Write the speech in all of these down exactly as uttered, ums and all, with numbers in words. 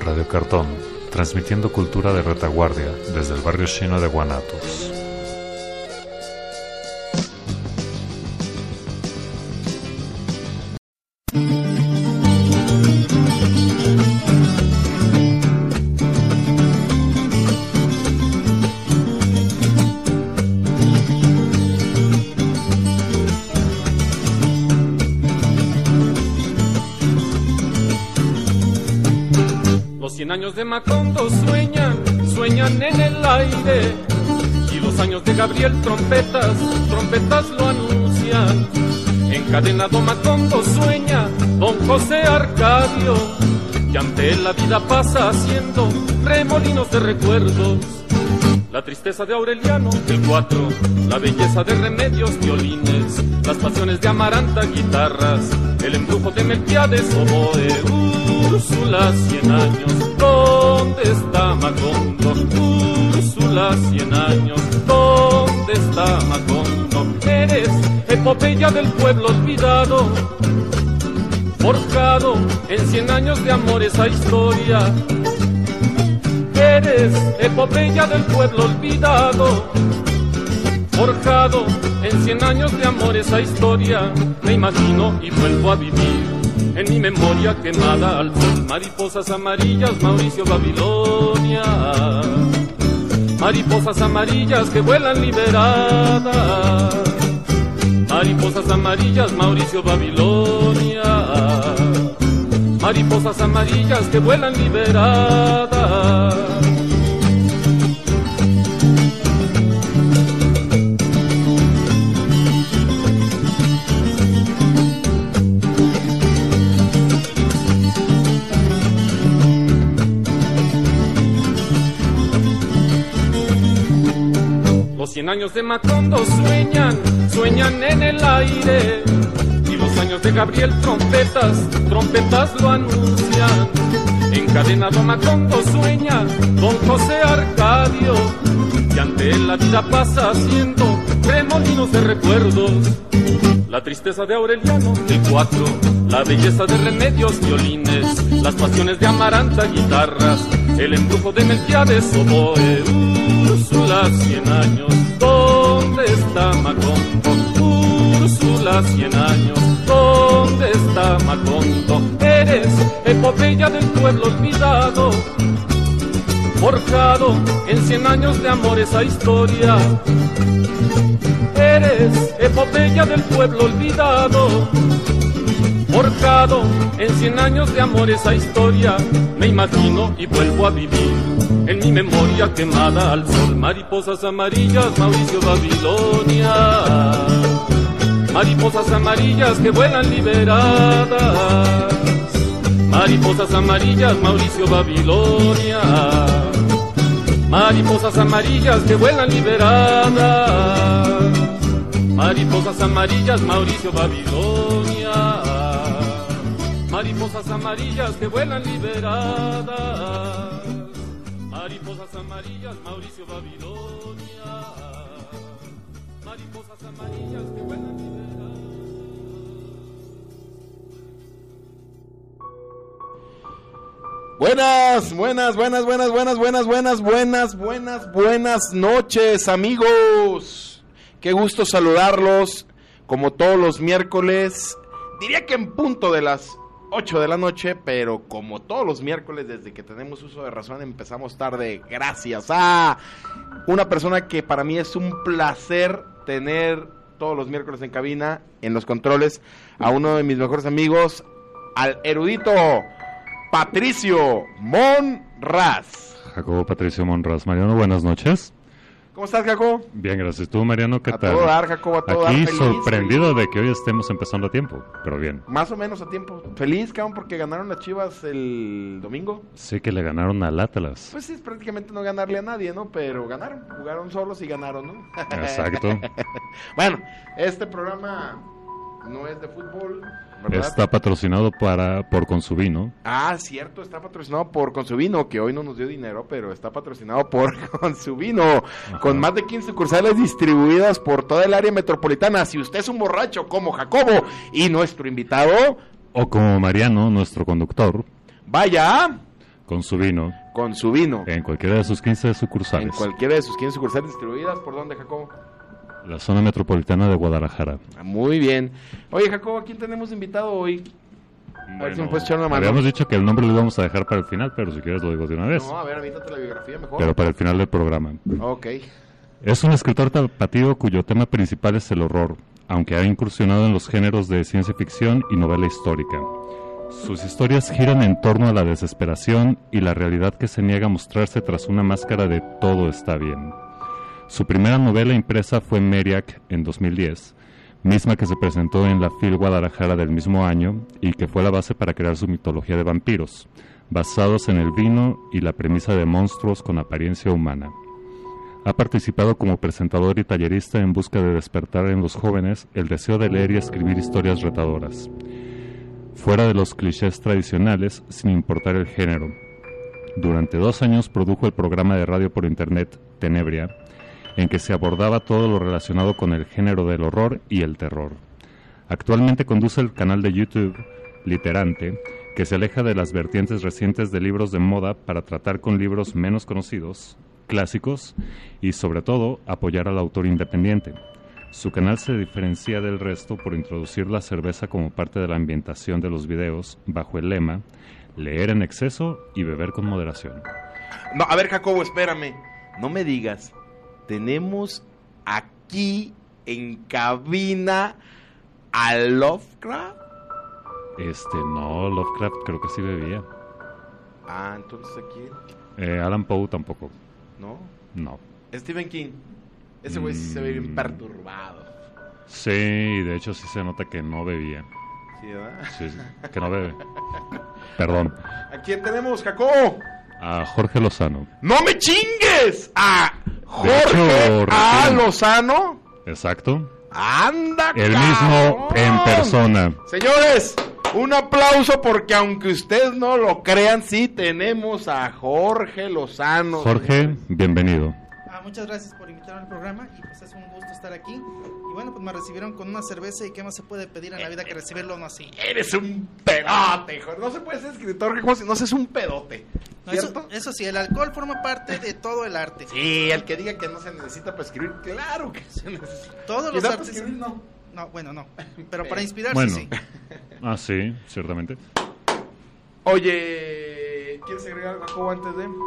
Radio Cartón, transmitiendo cultura de retaguardia desde el barrio chino de Guanatos. Cien años de Macondo sueñan, sueñan en el aire, y los años de Gabriel trompetas, trompetas lo anuncian. Encadenado Macondo sueña don José Arcadio, y ante él la vida pasa haciendo remolinos de recuerdos. La tristeza de Aureliano, el cuatro, la belleza de Remedios, violines, las pasiones de Amaranta, guitarras, el embrujo de Melquiades, oboe, Úrsula, cien años, ¿dónde está Macondo? Úrsula, cien años, ¿dónde está Macondo? Eres epopeya del pueblo olvidado, forjado en cien años de amor esa historia. Eres epopeya del pueblo olvidado, forjado en cien años de amor esa historia. Me imagino y vuelvo a vivir en mi memoria quemada al sol. Mariposas amarillas, Mauricio Babilonia, mariposas amarillas que vuelan liberadas. Mariposas amarillas, Mauricio Babilonia, mariposas amarillas que vuelan liberadas. Los cien años de Macondo sueñan, sueñan en el aire, y los años de Gabriel trompetas, trompetas lo anuncian. Encadenado Macondo sueña don José Arcadio, y ante él la vida pasa haciendo remolinos de recuerdos. La tristeza de Aureliano, el cuatro, la belleza de Remedios, violines, las pasiones de Amaranta, guitarras, el embrujo de Melquiades, oboe, Úrsula, cien años, ¿dónde está Macondo? Úrsula, cien años, ¿dónde está Macondo? Eres epopeya del pueblo olvidado, forjado en cien años de amor esa historia. Eres epopeya del pueblo olvidado, forjado en cien años de amor esa historia. Me imagino y vuelvo a vivir en mi memoria quemada al sol. Mariposas amarillas, Mauricio Babilonia, mariposas amarillas que vuelan liberadas. Mariposas amarillas, Mauricio Babilonia, mariposas amarillas que vuelan liberadas. Mariposas amarillas, Mauricio Babilonia, mariposas amarillas que vuelan liberadas. Mariposas amarillas, Mauricio Babilonia, mariposas amarillas que vuelan liberadas. Buenas, buenas, buenas, buenas, buenas, buenas, buenas, buenas, buenas, buenas noches, amigos. Qué gusto saludarlos, como todos los miércoles, diría que en punto de las ocho de la noche, pero como todos los miércoles, desde que tenemos uso de razón, empezamos tarde, gracias a una persona que para mí es un placer tener todos los miércoles en cabina, en los controles, a uno de mis mejores amigos, al erudito Patricio Monraz. Jacobo Patricio Monraz. Mariano, buenas noches. ¿Cómo estás, Jacobo? Bien, gracias. ¿Tú, Mariano, qué a tal? A todo dar, Jacobo, a todo Aquí dar. Feliz, sorprendido feliz. de que hoy estemos empezando a tiempo, pero bien. Más o menos a tiempo. Feliz, cabrón, porque ganaron las Chivas el domingo. Sí que le ganaron al Atlas. Pues sí, es prácticamente no ganarle a nadie, ¿no? Pero ganaron, jugaron solos y ganaron, ¿no? Exacto. Bueno, este programa no es de fútbol, ¿verdad? Está patrocinado para por Consubino. Ah, cierto, está patrocinado por Consubino, que hoy no nos dio dinero, pero está patrocinado por Consubino, Ajá. Con más de quince sucursales distribuidas por toda el área metropolitana. Si usted es un borracho como Jacobo y nuestro invitado, o como Mariano, nuestro conductor, vaya a Con su vino. Con su vino. En cualquiera de sus quince sucursales. En cualquiera de sus quince sucursales distribuidas. ¿Por dónde, Jacobo? La zona metropolitana de Guadalajara. Muy bien. Oye, Jacobo, ¿a quién tenemos invitado hoy? A ver si me puedes echar una mano. Habíamos dicho que el nombre lo íbamos a dejar para el final, pero si quieres lo digo de una vez. No, a ver, avítate la biografía mejor. Pero para el final del programa. Ok. Es un escritor tapatío cuyo tema principal es el horror, aunque ha incursionado en los géneros de ciencia ficción y novela histórica. Sus historias giran en torno a la desesperación y la realidad que se niega a mostrarse tras una máscara de todo está bien. Su primera novela impresa fue Meriac en dos mil diez, misma que se presentó en la FIL Guadalajara del mismo año y que fue la base para crear su mitología de vampiros, basados en el vino y la premisa de monstruos con apariencia humana. Ha participado como presentador y tallerista en busca de despertar en los jóvenes el deseo de leer y escribir historias retadoras, fuera de los clichés tradicionales, sin importar el género. Durante dos años produjo el programa de radio por internet Tenebria, en que se abordaba todo lo relacionado con el género del horror y el terror. Actualmente conduce el canal de YouTube Literante, que se aleja de las vertientes recientes de libros de moda para tratar con libros menos conocidos, clásicos y, sobre todo, apoyar al autor independiente. Su canal se diferencia del resto por introducir la cerveza como parte de la ambientación de los videos, bajo el lema leer en exceso y beber con moderación. No, a ver, Jacobo, espérame. No me digas. Tenemos aquí en cabina a Lovecraft. Este, no, Lovecraft creo que sí bebía. Ah, entonces aquí. Eh, Alan Poe tampoco. ¿No? No. Stephen King. Ese güey sí se ve bien Mm. perturbado. Sí, y de hecho sí se nota que no bebía. Sí, ¿verdad? Sí, sí, que no bebe. Perdón. ¿A quién tenemos, Jacobo? A Jorge Lozano. ¡No me chingues! ¡A Jorge hecho, A. recién. Lozano! Exacto. ¡Anda, El cabrón! mismo en persona. Señores, un aplauso porque aunque ustedes no lo crean, sí tenemos a Jorge Lozano. Jorge, bienvenido. Ah, muchas gracias por invitarme al programa y pues es un gusto estar aquí. Y bueno, pues me recibieron con una cerveza y qué más se puede pedir en la vida que recibirlo no así. Eres un pedote, Jorge. No se puede ser escritor como si no seas un pedote. No, eso, ¿Cierto? eso sí, el alcohol forma parte de todo el arte. Sí, el que diga que no se necesita para escribir, claro que se necesita. Todos los Quizá para artes. escribir, no. No, bueno, no. Pero para inspirarse Bueno. sí. Ah, sí, ciertamente. Oye, ¿quieres agregar algo, Jacobo, antes de...?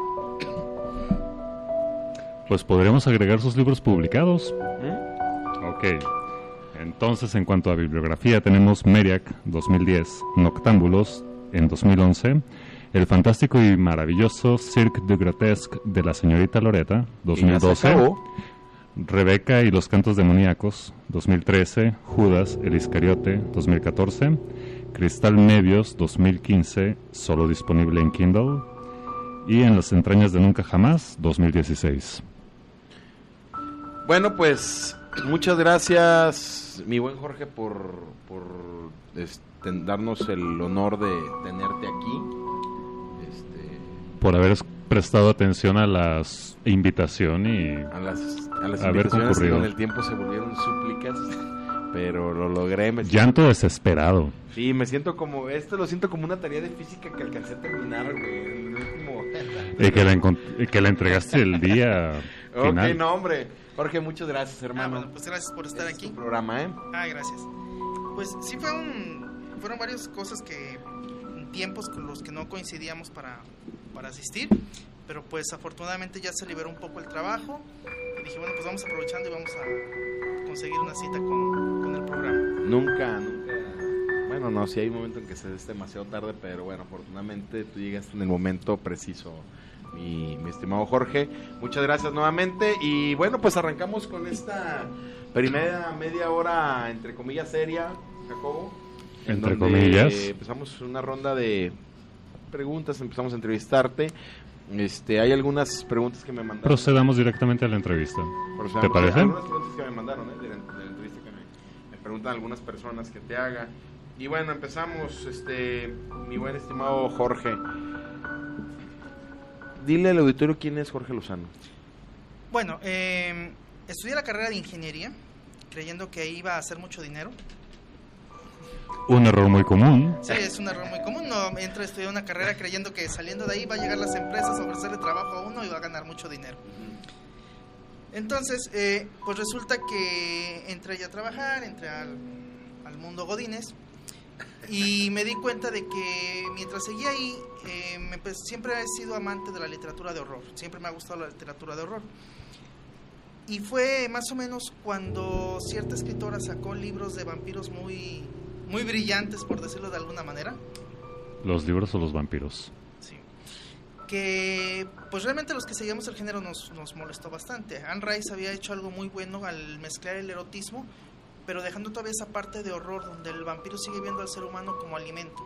Pues podríamos agregar sus libros publicados. ¿Mm? Ok. Entonces, en cuanto a bibliografía, tenemos Meriac, dos mil diez, Noctámbulos, en dos mil once, el fantástico y maravilloso Cirque du Grotesque de la señorita Loretta, dos mil Y ya se doce, acabó. Rebeca y los cantos demoníacos, dos mil trece, Judas, el Iscariote, dos mil catorce, Cristal Medios, dos mil quince, solo disponible en Kindle, y En las entrañas de Nunca Jamás, dos mil dieciséis. Bueno, pues muchas gracias, mi buen Jorge, por, por este, darnos el honor de tenerte aquí. Este, Por haber prestado atención a la invitación y a las, a las Haber invitaciones que concurrido. con el tiempo se volvieron súplicas, pero lo logré. Me siento, llanto desesperado. sí, me siento como, esto lo siento como una tarea de física que alcancé a terminar, güey, el último. Y que la, encont- y que la entregaste el día final. Ok, no, hombre. Jorge, muchas gracias, Ah, hermano. bueno, pues gracias por estar Este es aquí. tu programa, ¿eh? Ah, gracias. Pues sí fue un, fueron varias cosas que, tiempos con los que no coincidíamos para, para asistir, pero pues afortunadamente ya se liberó un poco el trabajo y dije, bueno, pues vamos aprovechando y vamos a conseguir una cita con, con el programa. Nunca, nunca. Bueno, no, sí hay un momento en que se es demasiado tarde, pero bueno, afortunadamente tú llegaste en el momento preciso, mi, mi estimado Jorge. Muchas gracias nuevamente y bueno, pues arrancamos con esta primera media hora, entre comillas, seria, Jacobo. en Entre donde comillas. Empezamos una ronda de preguntas, empezamos a entrevistarte. Este, hay algunas preguntas que me mandaron. Procedamos directamente a la entrevista. Procedamos. ¿Te parece? Hay algunas preguntas que me mandaron, ¿eh? de, la, de la entrevista que me, me preguntan algunas personas que te haga. Y bueno, empezamos, este, mi buen estimado Jorge. Dile al auditorio quién es Jorge Lozano. Bueno, eh, estudié la carrera de ingeniería creyendo que iba a hacer mucho dinero. Un error muy común. Sí, es un error muy común. No entra a estudiar una carrera creyendo que saliendo de ahí va a llegar las empresas a ofrecerle trabajo a uno y va a ganar mucho dinero. Entonces, eh, pues resulta que entré ya a trabajar, entré al, al mundo Godínez y me di cuenta de que mientras seguía ahí, eh, me, pues, siempre he sido amante de la literatura de horror. Siempre me ha gustado la literatura de horror. Y fue más o menos cuando cierta escritora sacó libros de vampiros muy... muy brillantes, por decirlo de alguna manera. ¿Los libros o los vampiros? Sí. Que, pues realmente los que seguíamos el género nos, nos molestó bastante. Anne Rice había hecho algo muy bueno al mezclar el erotismo, pero dejando todavía esa parte de horror donde el vampiro sigue viendo al ser humano como alimento.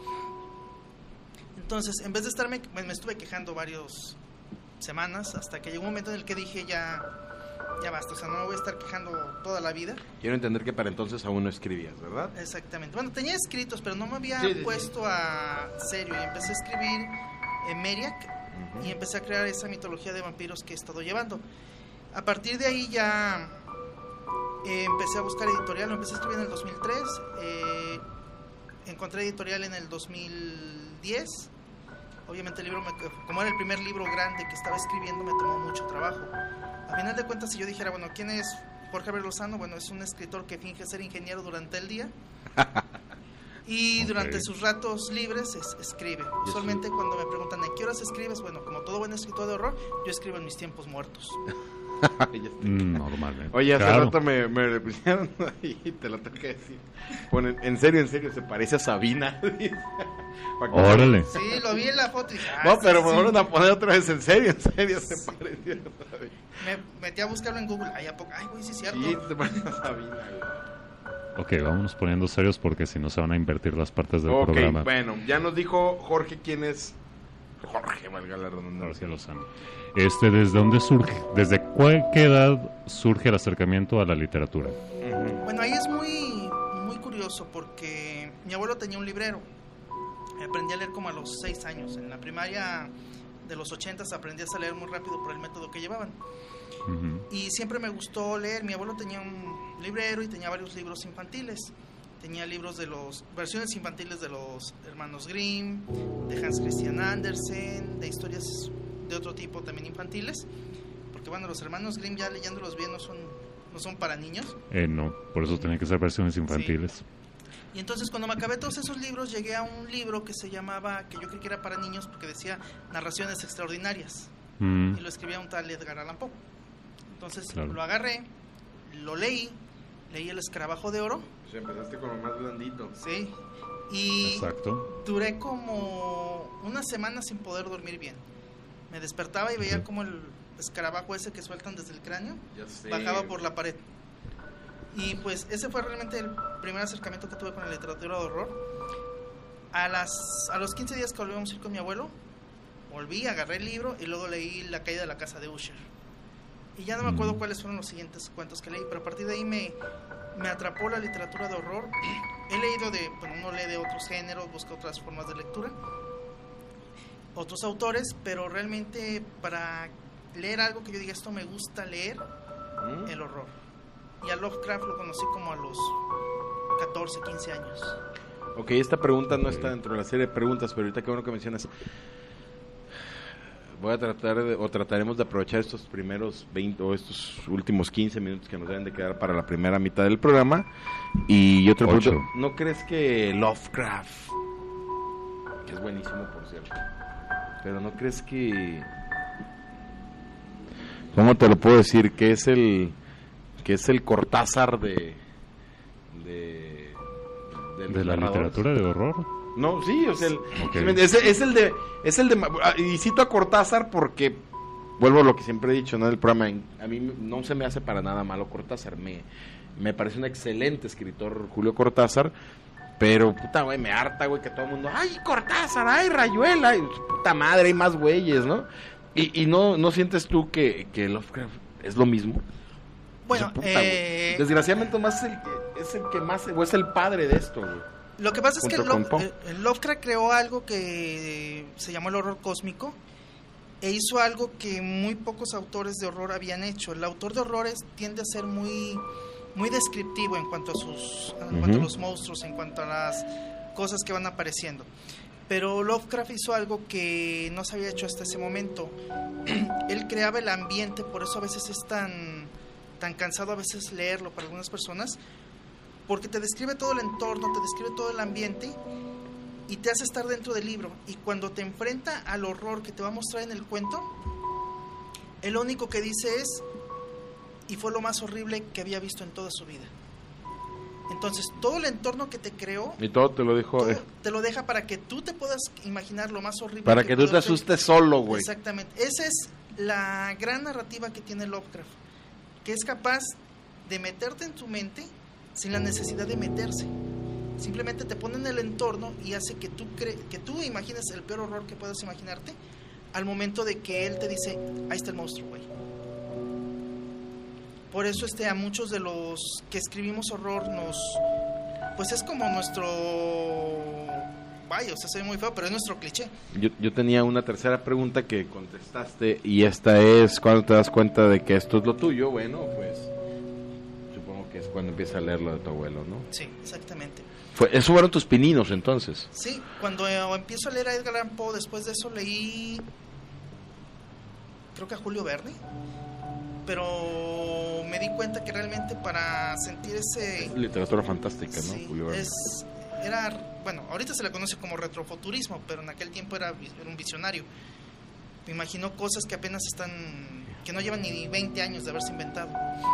Entonces, en vez de estarme, me, me estuve quejando varias semanas, hasta que llegó un momento en el que dije ya... ya basta, o sea, no me voy a estar quejando toda la vida. Quiero entender que para entonces aún no escribías, ¿verdad? Exactamente. Bueno, tenía escritos, pero no me había sí, sí, puesto sí. a serio. Y empecé a escribir en Meriac uh-huh. y empecé a crear esa mitología de vampiros que he estado llevando. A partir de ahí ya eh, empecé a buscar editorial. Lo empecé a escribir en el dos mil tres. Eh, encontré editorial en el dos mil diez. Obviamente el libro, me, como era el primer libro grande que estaba escribiendo, me tomó mucho trabajo. A final de cuentas, si yo dijera, bueno, ¿quién es Jorge Abreu Lozano? Bueno, es un escritor que finge ser ingeniero durante el día y okay. durante sus ratos libres es, escribe. Usualmente cuando me preguntan, ¿en qué horas escribes? Bueno, como todo buen escritor de horror, yo escribo en mis tiempos muertos. mm, normalmente. Oye, hace claro. rato me, me le pusieron y te lo tengo que decir. Ponen, en serio, en serio, se parece a Sabina. Órale. Sí, lo vi en la foto y dije, ah, no, sí, pero sí. me fueron a poner otra vez, en serio, en serio, se Sí. parecía. Me metí a buscarlo en Google. Ay, ¿a poco? Ay, güey, sí es cierto. Sí, te parece a Sabina. Ok, vámonos poniendo serios porque si no se van a invertir las partes del Ok, programa. bueno, ya nos dijo Jorge quién es. Jorge, valga la redundancia. Lozano. Este, ¿desde dónde surge? ¿Desde cuál qué edad surge el acercamiento a la literatura? Uh-huh. Bueno, ahí es muy, muy curioso porque mi abuelo tenía un librero. Aprendí a leer como a los seis años. En la primaria de los ochentas aprendí a leer muy rápido por el método que llevaban. Uh-huh. Y siempre me gustó leer. Mi abuelo tenía un librero y tenía varios libros infantiles. Tenía libros de los versiones infantiles de los hermanos Grimm, de Hans Christian Andersen, de historias de otro tipo también infantiles, porque bueno, los hermanos Grimm ya leyéndolos bien no son no son para niños. Eh, no, por eso tienen que ser versiones infantiles. Sí. Y entonces cuando me acabé todos esos libros llegué a un libro que se llamaba, que yo creí que era para niños porque decía Narraciones Extraordinarias, Mm. y lo escribía un tal Edgar Allan Poe. Entonces Claro. lo agarré, lo leí, leí El Escarabajo de Oro. O sea, empezaste con lo más blandito. Sí. Y Exacto. duré como una semana sin poder dormir bien. Me despertaba y veía Ujú. como el escarabajo ese que sueltan desde el cráneo Ya sé. bajaba por la pared. Y pues ese fue realmente el primer acercamiento que tuve con la literatura de horror. A las a los quince días que volvíamos a ir con mi abuelo, volví, agarré el libro y luego leí La caída de la casa de Usher. Y ya no me acuerdo Mm. cuáles fueron los siguientes cuentos que leí, pero a partir de ahí me, me atrapó la literatura de horror. He leído de, bueno, uno lee de otros géneros, busca otras formas de lectura, otros autores, pero realmente para leer algo que yo diga esto me gusta leer, ¿Mm? el horror. Y a Lovecraft lo conocí como a los catorce, quince años. Ok, esta pregunta no está dentro de la serie de preguntas, pero ahorita que bueno que mencionas, voy a tratar de, o trataremos de aprovechar estos primeros veinte o estos últimos quince minutos que nos deben de quedar para la primera mitad del programa. Y yo te Ocho. pregunto, ¿no crees que Lovecraft, que es buenísimo por cierto, pero no crees que, ¿cómo te lo puedo decir? Que es el, que es el Cortázar de, de, de, los ¿De la narradores? literatura de horror? No, sí, o sea, el, Ok. es, es el de, es el de, y cito a Cortázar porque, vuelvo a lo que siempre he dicho, ¿no? El programa, a mí no se me hace para nada malo Cortázar, me, me parece un excelente escritor Julio Cortázar, pero, puta, güey, me harta, güey, que todo el mundo, ay, Cortázar, ay, Rayuela, y, puta madre, hay más güeyes, ¿no? Y, y no, ¿no sientes tú que, que Lovecraft es lo mismo? Bueno, O sea, puta, eh, güey, desgraciadamente más es el que, es el que más, o es el padre de esto, güey. lo que pasa es que junto Lo- con Poe. eh, el Lovecraft creó algo que se llamó el horror cósmico e hizo algo que muy pocos autores de horror habían hecho. El autor de horrores tiende a ser muy muy descriptivo en cuanto a sus, en Uh-huh. cuanto a los monstruos, en cuanto a las cosas que van apareciendo. Pero Lovecraft hizo algo que no se había hecho hasta ese momento. Él creaba el ambiente, por eso a veces es tan, tan cansado a veces leerlo para algunas personas, porque te describe todo el entorno, te describe todo el ambiente y te hace estar dentro del libro. Y cuando te enfrenta al horror que te va a mostrar en el cuento, el único que dice es: y fue lo más horrible que había visto en toda su vida. Entonces, todo el entorno que te creó, Y todo te lo dijo. todo eh, te lo deja para que tú te puedas imaginar lo más horrible. para que tú te pueda ser. asustes solo, güey. Exactamente. Esa es la gran narrativa que tiene Lovecraft, que es capaz de meterte en tu mente sin la necesidad de meterse. Simplemente te pone en el entorno y hace que tú cre que tú imagines el peor horror que puedas imaginarte al momento de que él te dice: ahí está el monstruo, güey. Por eso este a muchos de los que escribimos horror nos, pues es como nuestro, vaya, o sea, soy muy feo, pero es nuestro cliché. Yo, yo tenía una tercera pregunta que contestaste, y esta es: ¿cuándo te das cuenta de que esto es lo tuyo? Bueno, pues supongo que es cuando empiezas a leer lo de tu abuelo, ¿no? Sí, exactamente. Fue, esos fueron tus pininos, entonces. Sí, cuando eh, empiezo a leer a Edgar Allan Poe, después de eso leí, creo que a Julio Verne, pero me di cuenta que realmente para sentir ese... Es literatura fantástica, ¿no? Sí, Julio Verne. es, era, bueno, ahorita se le conoce como retrofuturismo, pero en aquel tiempo era, era un visionario. Me imaginó cosas que apenas están, que no llevan ni veinte años de haberse inventado.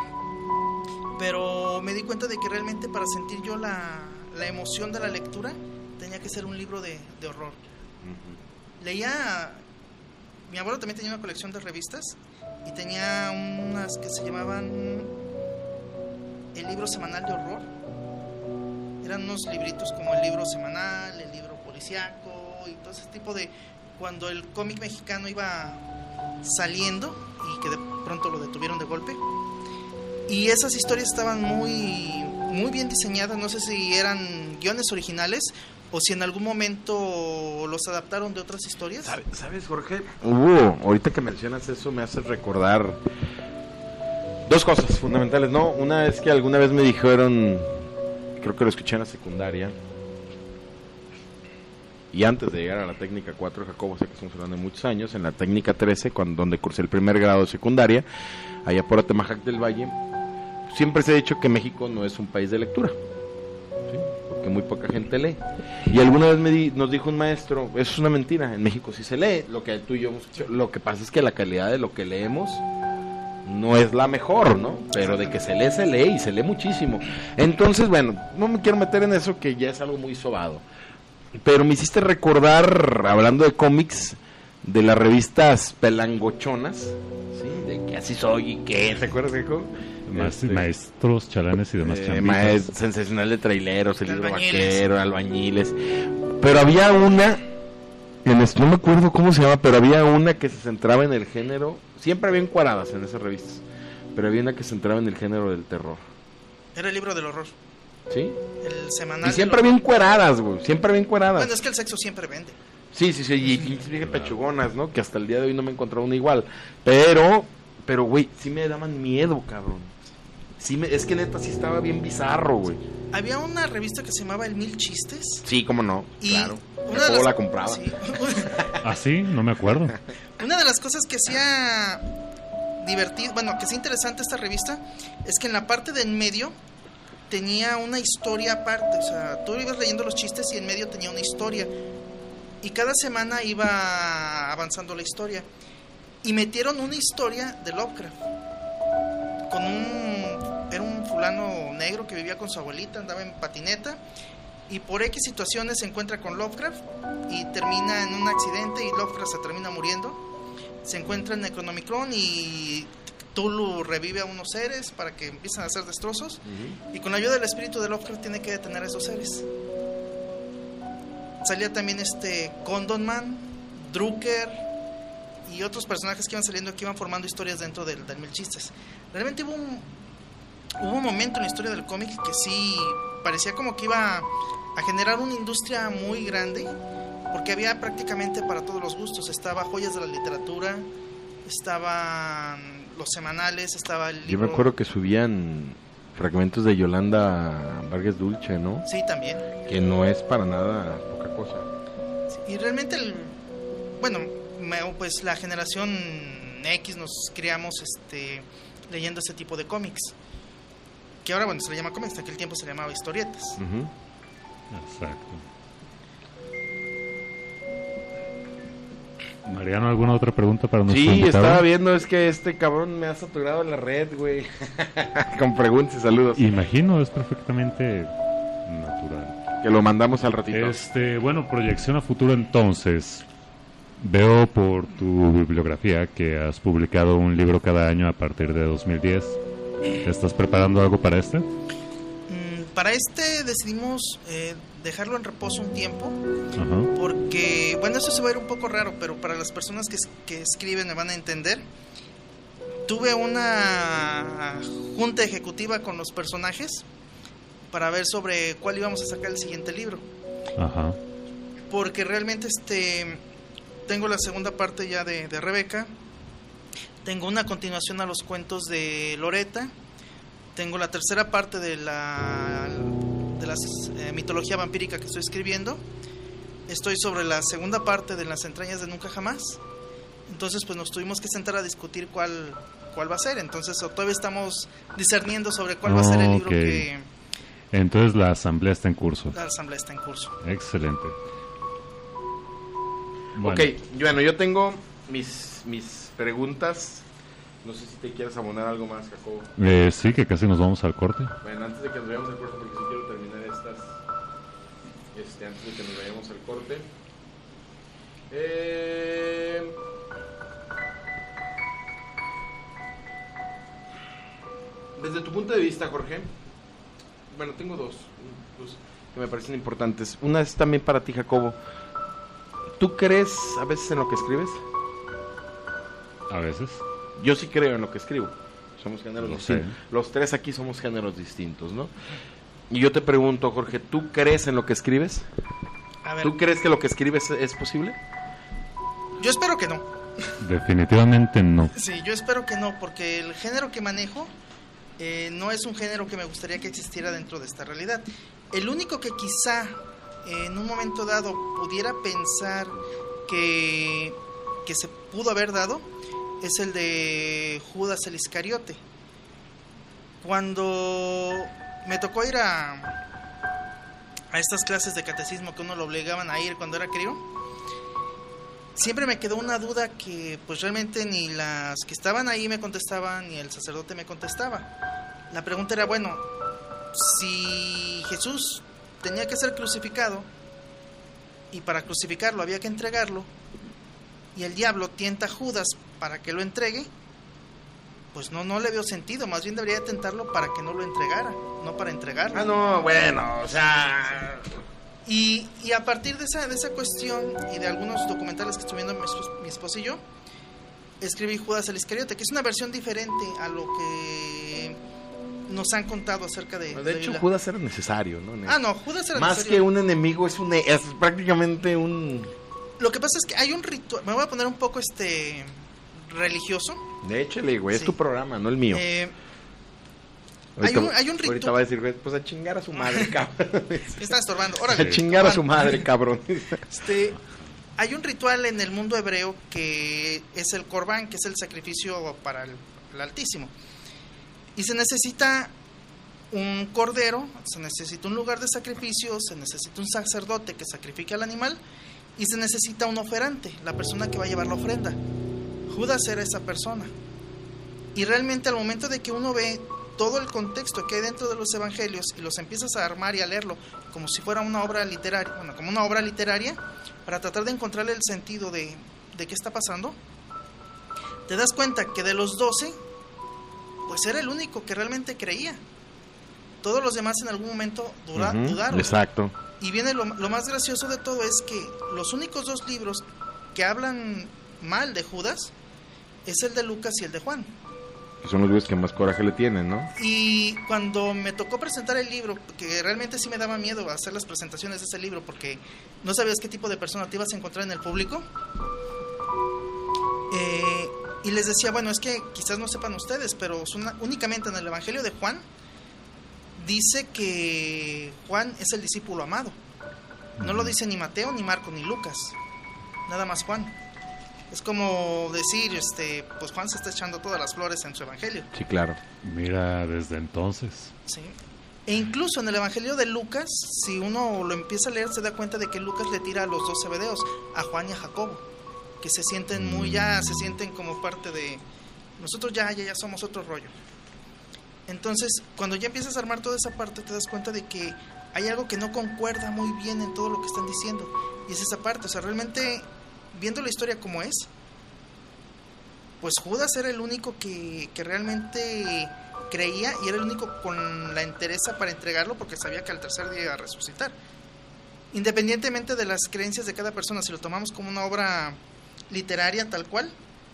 Pero me di cuenta de que realmente para sentir yo la, la emoción de la lectura tenía que ser un libro de, de horror. Uh-huh. Leía, mi abuelo también tenía una colección de revistas y tenía unas que se llamaban el libro semanal de horror. Eran unos libritos como el libro semanal, el libro policíaco y todo ese tipo de... Cuando el cómic mexicano iba saliendo y que de pronto lo detuvieron de golpe. Y esas historias estaban muy, muy bien diseñadas. No sé si eran guiones originales o si en algún momento los adaptaron de otras historias. ¿Sabes, ¿Sabes, Jorge? Hubo, ahorita que mencionas eso, me hace recordar dos cosas fundamentales, ¿no? Una es que alguna vez me dijeron, creo que lo escuché en la secundaria, y antes de llegar a la técnica cuatro de Jacobo, sé que estamos hablando de muchos años, en la técnica trece, cuando, donde cursé el primer grado de secundaria, allá por Atemajac del Valle, siempre se ha dicho que México no es un país de lectura, ¿sí? Porque muy poca gente lee. Y alguna vez me di, nos dijo un maestro, eso es una mentira, en México sí se lee, lo que tú y yo hemos hecho, lo que pasa es que la calidad de lo que leemos no es la mejor, ¿no? Pero de que se lee, se lee, y se lee muchísimo. Entonces, bueno, no me quiero meter en eso, que ya es algo muy sobado. Pero me hiciste recordar, hablando de cómics, de las revistas pelangochonas, ¿sí? De que así soy y que, ¿te acuerdas, viejo? Ma- Este, maestros, chalanes y demás eh, chambitas. maes- sensacional de traileros, el libro Albañiles. vaquero, albañiles. Pero había una, en este, no me acuerdo cómo se llama, pero había una que se centraba en el género, siempre había encuadradas en esas revistas, pero había una que se centraba en el género del terror. Era el libro del horror. ¿Sí? El semanal. Y siempre había encueradas, güey, siempre había encueradas. Bueno, es que el sexo siempre vende. Sí, sí, sí, y, y dije pechugonas, ¿no? Que hasta el día de hoy no me he encontrado una igual. Pero, pero, güey, sí me daban miedo, cabrón. Sí me, es que neta sí estaba bien bizarro, güey. Había una revista que se llamaba El Mil Chistes. Sí, cómo no, Y claro. una de Jacobo las- la compraba. sí. ¿Ah, sí? No me acuerdo. Una de las cosas que hacía divertido, bueno, que hacía interesante esta revista, es que en la parte de en medio tenía una historia aparte. O sea, tú ibas leyendo los chistes y en medio tenía una historia. Y cada semana iba avanzando la historia. Y metieron una historia de Lovecraft. Con un... Era un fulano negro que vivía con su abuelita, andaba en patineta. Y por X situaciones se encuentra con Lovecraft y termina en un accidente y Lovecraft se termina muriendo. Se encuentra en Necronomicon y Cthulhu revive a unos seres para que empiecen a hacer destrozos. Uh-huh. Y con la ayuda del espíritu de Lovecraft tiene que detener a esos seres. Salía también este Condon Man, Drucker y otros personajes que iban saliendo, que iban formando historias dentro del, del Mil Chistes. Realmente hubo un, hubo un momento en la historia del cómic que sí parecía como que iba a generar una industria muy grande, porque había prácticamente para todos los gustos. Estaba Joyas de la Literatura, estaban los semanales, estaba el libro... Yo me acuerdo que subían fragmentos de Yolanda Vargas Dulce, ¿no? Sí, también. Que no es para nada poca cosa. Sí, y realmente, el, bueno, me, pues la generación X nos criamos este, leyendo ese tipo de cómics. Que ahora, bueno, se le llama cómics, en aquel tiempo se le llamaba historietas. Uh-huh. Exacto. Mariano, ¿alguna otra pregunta para nuestro Sí, invitado? estaba viendo, es que este cabrón me ha saturado la red, güey. Con preguntas y saludos. Imagino, es perfectamente natural. Que lo mandamos al ratito. Este, bueno, proyección a futuro entonces. Veo por tu bibliografía que has publicado un libro cada año a partir de dos mil diez. ¿Estás preparando algo para este? Mm, para este decidimos eh, dejarlo en reposo un tiempo. Ajá. Porque, bueno, eso se va a ir un poco raro, pero para las personas que, que escriben me van a entender. Tuve una junta ejecutiva con los personajes para ver sobre cuál íbamos a sacar el siguiente libro. Ajá. Porque realmente este tengo la segunda parte ya de, de Rebeca, tengo una continuación a los cuentos de Loretta, tengo la tercera parte de la de la eh, mitología vampírica que estoy escribiendo, estoy sobre la segunda parte de Las entrañas de Nunca Jamás. Entonces pues nos tuvimos que sentar a discutir cuál cuál va a ser. Entonces todavía estamos discerniendo sobre cuál va a ser el libro Okay. que... Entonces la asamblea está en curso. La asamblea está en curso. Excelente. Bueno. Ok, bueno, yo tengo mis, mis preguntas. No sé si te quieres abonar algo más, Jacobo. Eh, sí, que casi nos vamos al corte. Bueno, antes de que nos vayamos al corte, porque sí quiero terminar estas. Este, antes de que nos vayamos al corte. Eh... Desde tu punto de vista, Jorge. Bueno, tengo dos, dos que me parecen importantes. Una es también para ti, Jacobo. ¿Tú crees a veces en lo que escribes? A veces. Yo sí creo en lo que escribo. Somos géneros Lo sé. distintos. Los tres aquí somos géneros distintos, ¿no? Y yo te pregunto, Jorge, ¿tú crees en lo que escribes? A ver, ¿Tú crees que lo que escribes es posible? yo espero que no. Definitivamente no. Sí, yo espero que no, porque el género que manejo eh, no es un género que me gustaría que existiera dentro de esta realidad. El único que quizá eh, en un momento dado pudiera pensar que, que se pudo haber dado es el de Judas el Iscariote. Cuando me tocó ir a, a estas clases de catecismo que uno lo obligaban a ir cuando era crío, siempre me quedó una duda que pues realmente ni las que estaban ahí me contestaban ni el sacerdote me contestaba. La pregunta era, bueno, si Jesús tenía que ser crucificado y para crucificarlo había que entregarlo y el diablo tienta a Judas para que lo entregue, pues no, no le veo sentido, más bien debería tentarlo para que no lo entregara, no para entregarlo. Ah, no, bueno, o sea... Y, y a partir de esa, de esa cuestión y de algunos documentales que estoy viendo mi, esp- mi esposo y yo, escribí Judas el Iscariote, que es una versión diferente a lo que nos han contado acerca de... De de hecho, Biblia. Judas era necesario, ¿no? Ah, no, Judas era Más necesario. que un enemigo, es un es prácticamente un... Lo que pasa es que hay un ritual, me voy a poner un poco este religioso. De hecho, güey, es Sí. tu programa, no el mío. Eh, Ahorita, hay un- hay un ahorita rito- va a decir, güey, pues a chingar a su madre, cabrón. me está estorbando. A Órale, chingar a su Juan. madre, cabrón. Este, hay un ritual en el mundo hebreo que es el Corbán, que es el sacrificio para el, el Altísimo. Y se necesita un cordero, se necesita un lugar de sacrificio, se necesita un sacerdote que sacrifique al animal y se necesita un oferante, la persona que va a llevar la ofrenda. Judas era esa persona. Y realmente al momento de que uno ve todo el contexto que hay dentro de los evangelios y los empiezas a armar y a leerlo como si fuera una obra literaria, bueno, como una obra literaria, para tratar de encontrarle el sentido de, de qué está pasando, te das cuenta que de los doce, pues era el único que realmente creía. Todos los demás en algún momento dura, Ujú, dudaron. exacto. Y viene lo, lo más gracioso de todo es que los únicos dos libros que hablan mal de Judas es el de Lucas y el de Juan. Que son los güeyes que más coraje le tienen, ¿no? Y cuando me tocó presentar el libro, que realmente sí me daba miedo hacer las presentaciones de ese libro porque no sabías qué tipo de persona te ibas a encontrar en el público, eh, y les decía, bueno, es que quizás no sepan ustedes, pero son- únicamente en el Evangelio de Juan dice que Juan es el discípulo amado. No lo dice ni Mateo, ni Marco, ni Lucas. Nada más Juan. Es como decir, este, pues Juan se está echando todas las flores en su evangelio. Sí, claro. Mira, desde entonces. Sí. E incluso en el evangelio de Lucas, si uno lo empieza a leer, se da cuenta de que Lucas le tira a los dos Zebedeos, a Juan y a Jacobo, que se sienten muy ya, se sienten como parte de nosotros, ya, ya, ya somos otro rollo. Entonces, cuando ya empiezas a armar toda esa parte, te das cuenta de que hay algo que no concuerda muy bien en todo lo que están diciendo, y es esa parte. O sea, realmente, viendo la historia como es, pues Judas era el único que, que realmente creía, y era el único con la entereza para entregarlo, porque sabía que al tercer día iba a resucitar. Independientemente de las creencias de cada persona, si lo tomamos como una obra literaria tal cual,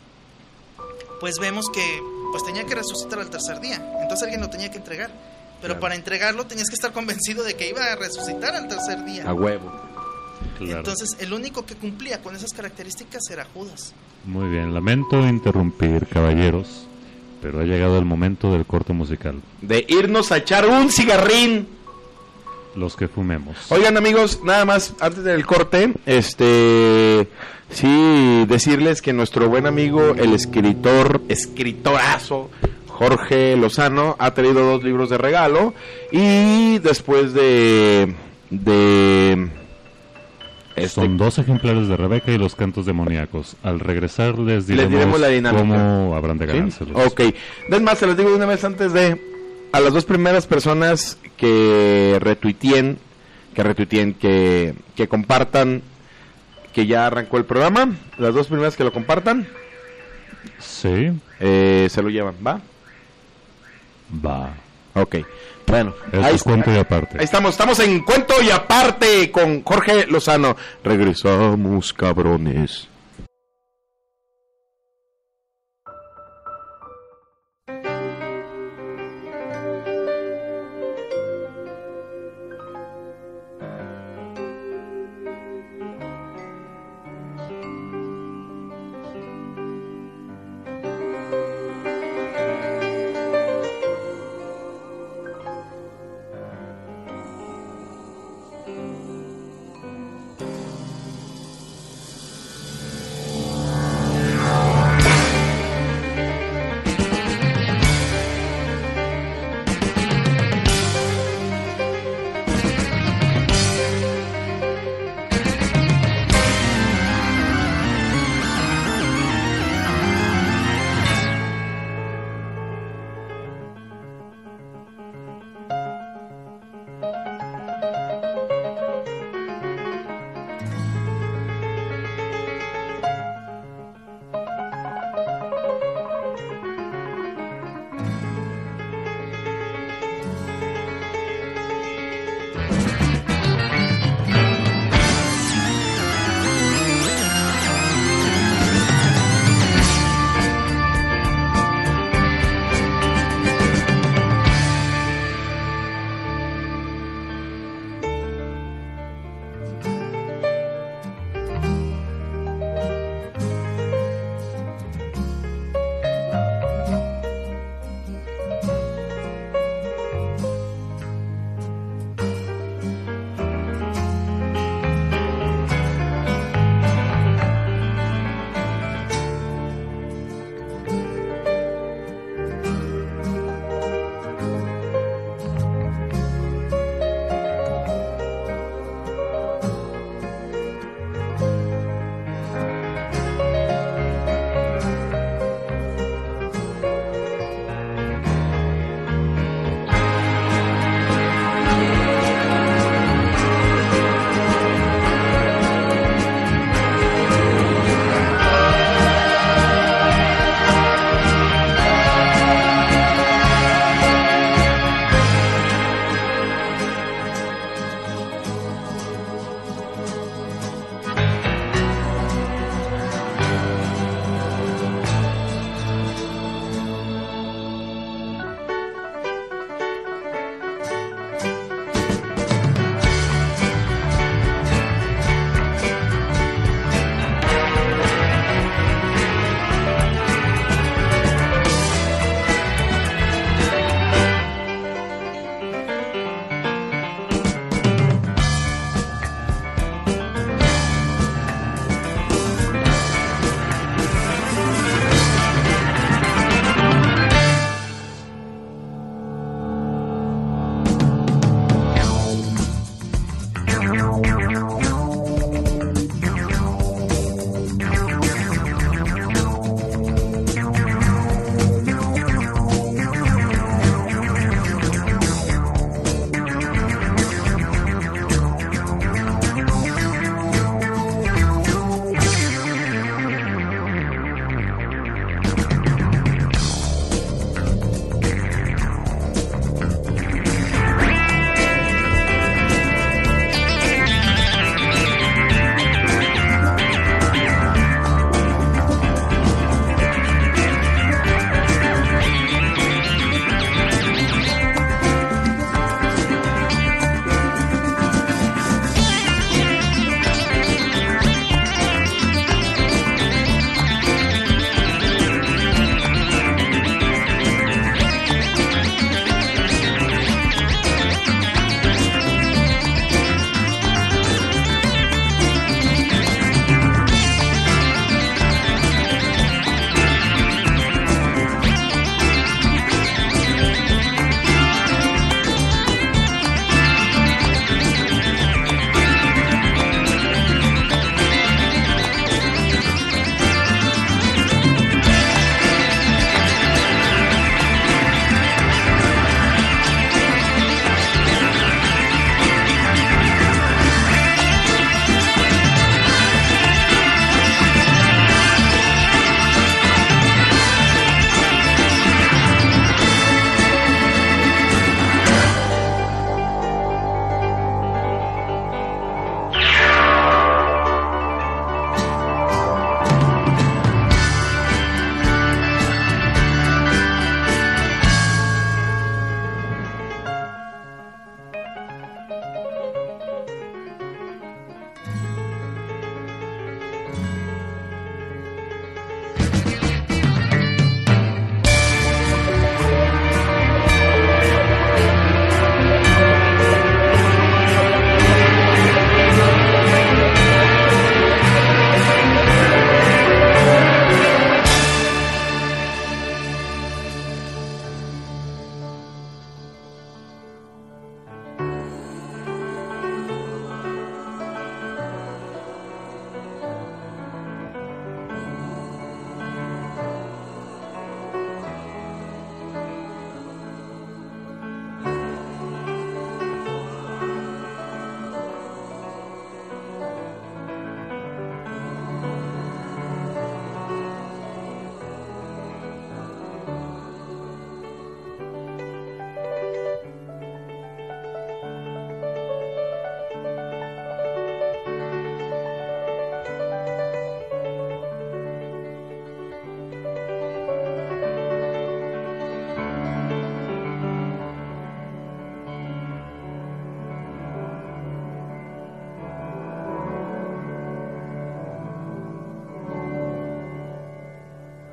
pues vemos que pues tenía que resucitar al tercer día, entonces alguien lo tenía que entregar, pero claro, para entregarlo tenías que estar convencido de que iba a resucitar al tercer día. A huevo. Claro. Entonces el único que cumplía con esas características era Judas. Muy bien, lamento interrumpir, caballeros, pero ha llegado el momento del corte musical. De irnos a echar un cigarrín. Los que fumemos. Oigan, amigos, nada más antes del corte, este, sí, decirles que nuestro buen amigo, el escritor, escritorazo, Jorge Lozano, ha traído dos libros de regalo, y después de, de este, son dos ejemplares de Rebeca y los cantos demoníacos. Al regresar les diremos, les diremos la dinámica, cómo habrán de ganárselos. ¿Sí? Ok, es más, se los digo de una vez antes de, a las dos primeras personas que retuiteen, que retuiteen, que, que compartan, que ya arrancó el programa, las dos primeras que lo compartan, sí, eh, se lo llevan, ¿va? Va. Ok, bueno, Esto ahí, es cuento y aparte. Ahí estamos, estamos en Cuento y Aparte con Jorge Lozano. Regresamos, cabrones.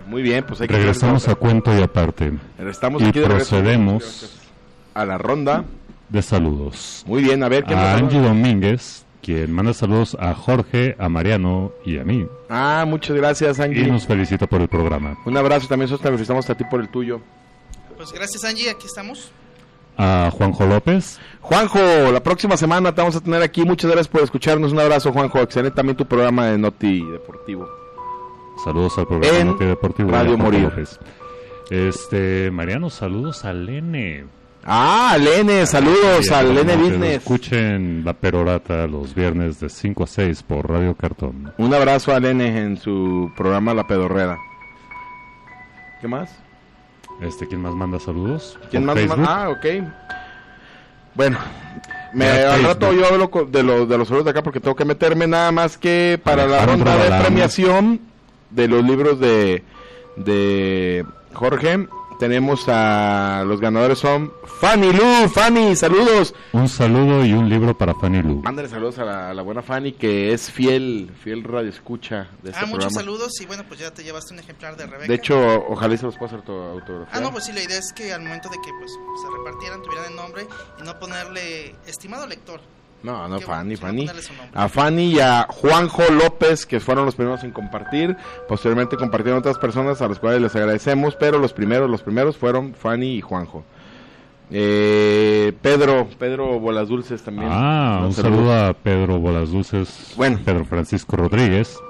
Muy bien, pues hay que regresamos a cuento y aparte. Estamos y aquí de procedemos a la ronda de saludos. Muy bien, a ver qué a Angie Domínguez, quien manda saludos a Jorge, a Mariano y a mí. Ah, muchas gracias, Angie. Y nos felicita por el programa. Un abrazo, también nosotros te felicitamos a ti por el tuyo. Pues gracias, Angie, aquí estamos. A Juanjo López. Juanjo, la próxima semana te vamos a tener aquí. Muchas gracias por escucharnos. Un abrazo, Juanjo. Excelente también tu programa de Noti Deportivo. Saludos al programa en Noti Deportivo. Radio Morir. López. Este, Mariano, saludos a Lene. Ah, Lene, saludos Sí, al Lene que Business. Escuchen La Perorata los viernes de cinco a seis por Radio Cartón. Un abrazo a Lene en su programa La Pedorrera. ¿Qué más? Este, ¿quién más manda saludos? ¿Quién ¿Por más? Facebook? Ah, ok. Bueno, me, Ya, al Facebook. rato yo hablo co- de, lo, de los saludos de acá porque tengo que meterme nada más que para la Alejandro ronda de Balán. premiación de los libros de, de Jorge. Tenemos a los ganadores son Fanny Lu. Fanny, saludos. Un saludo y un libro para Fanny Lu. Mándale saludos a la, a la buena Fanny que es fiel, fiel radioescucha de este Ah, muchos programa. saludos y bueno, pues ya te llevaste un ejemplar de Rebeca. De hecho, ojalá y se los pueda hacer tu autografía. Ah, no, pues sí, la idea es que al momento de que pues se repartieran, tuvieran el nombre y no ponerle estimado lector. No, no, Qué Fanny, bueno, sí, no Fanny. ponerle su nombre. A Fanny y a Juanjo López, que fueron los primeros en compartir. Posteriormente compartieron otras personas a las cuales les agradecemos, pero los primeros, los primeros fueron Fanny y Juanjo. Eh, Pedro, Pedro Bolas Dulces también. Ah, un saludo a Pedro Bolas Dulces. Bueno. Pedro Francisco Rodríguez.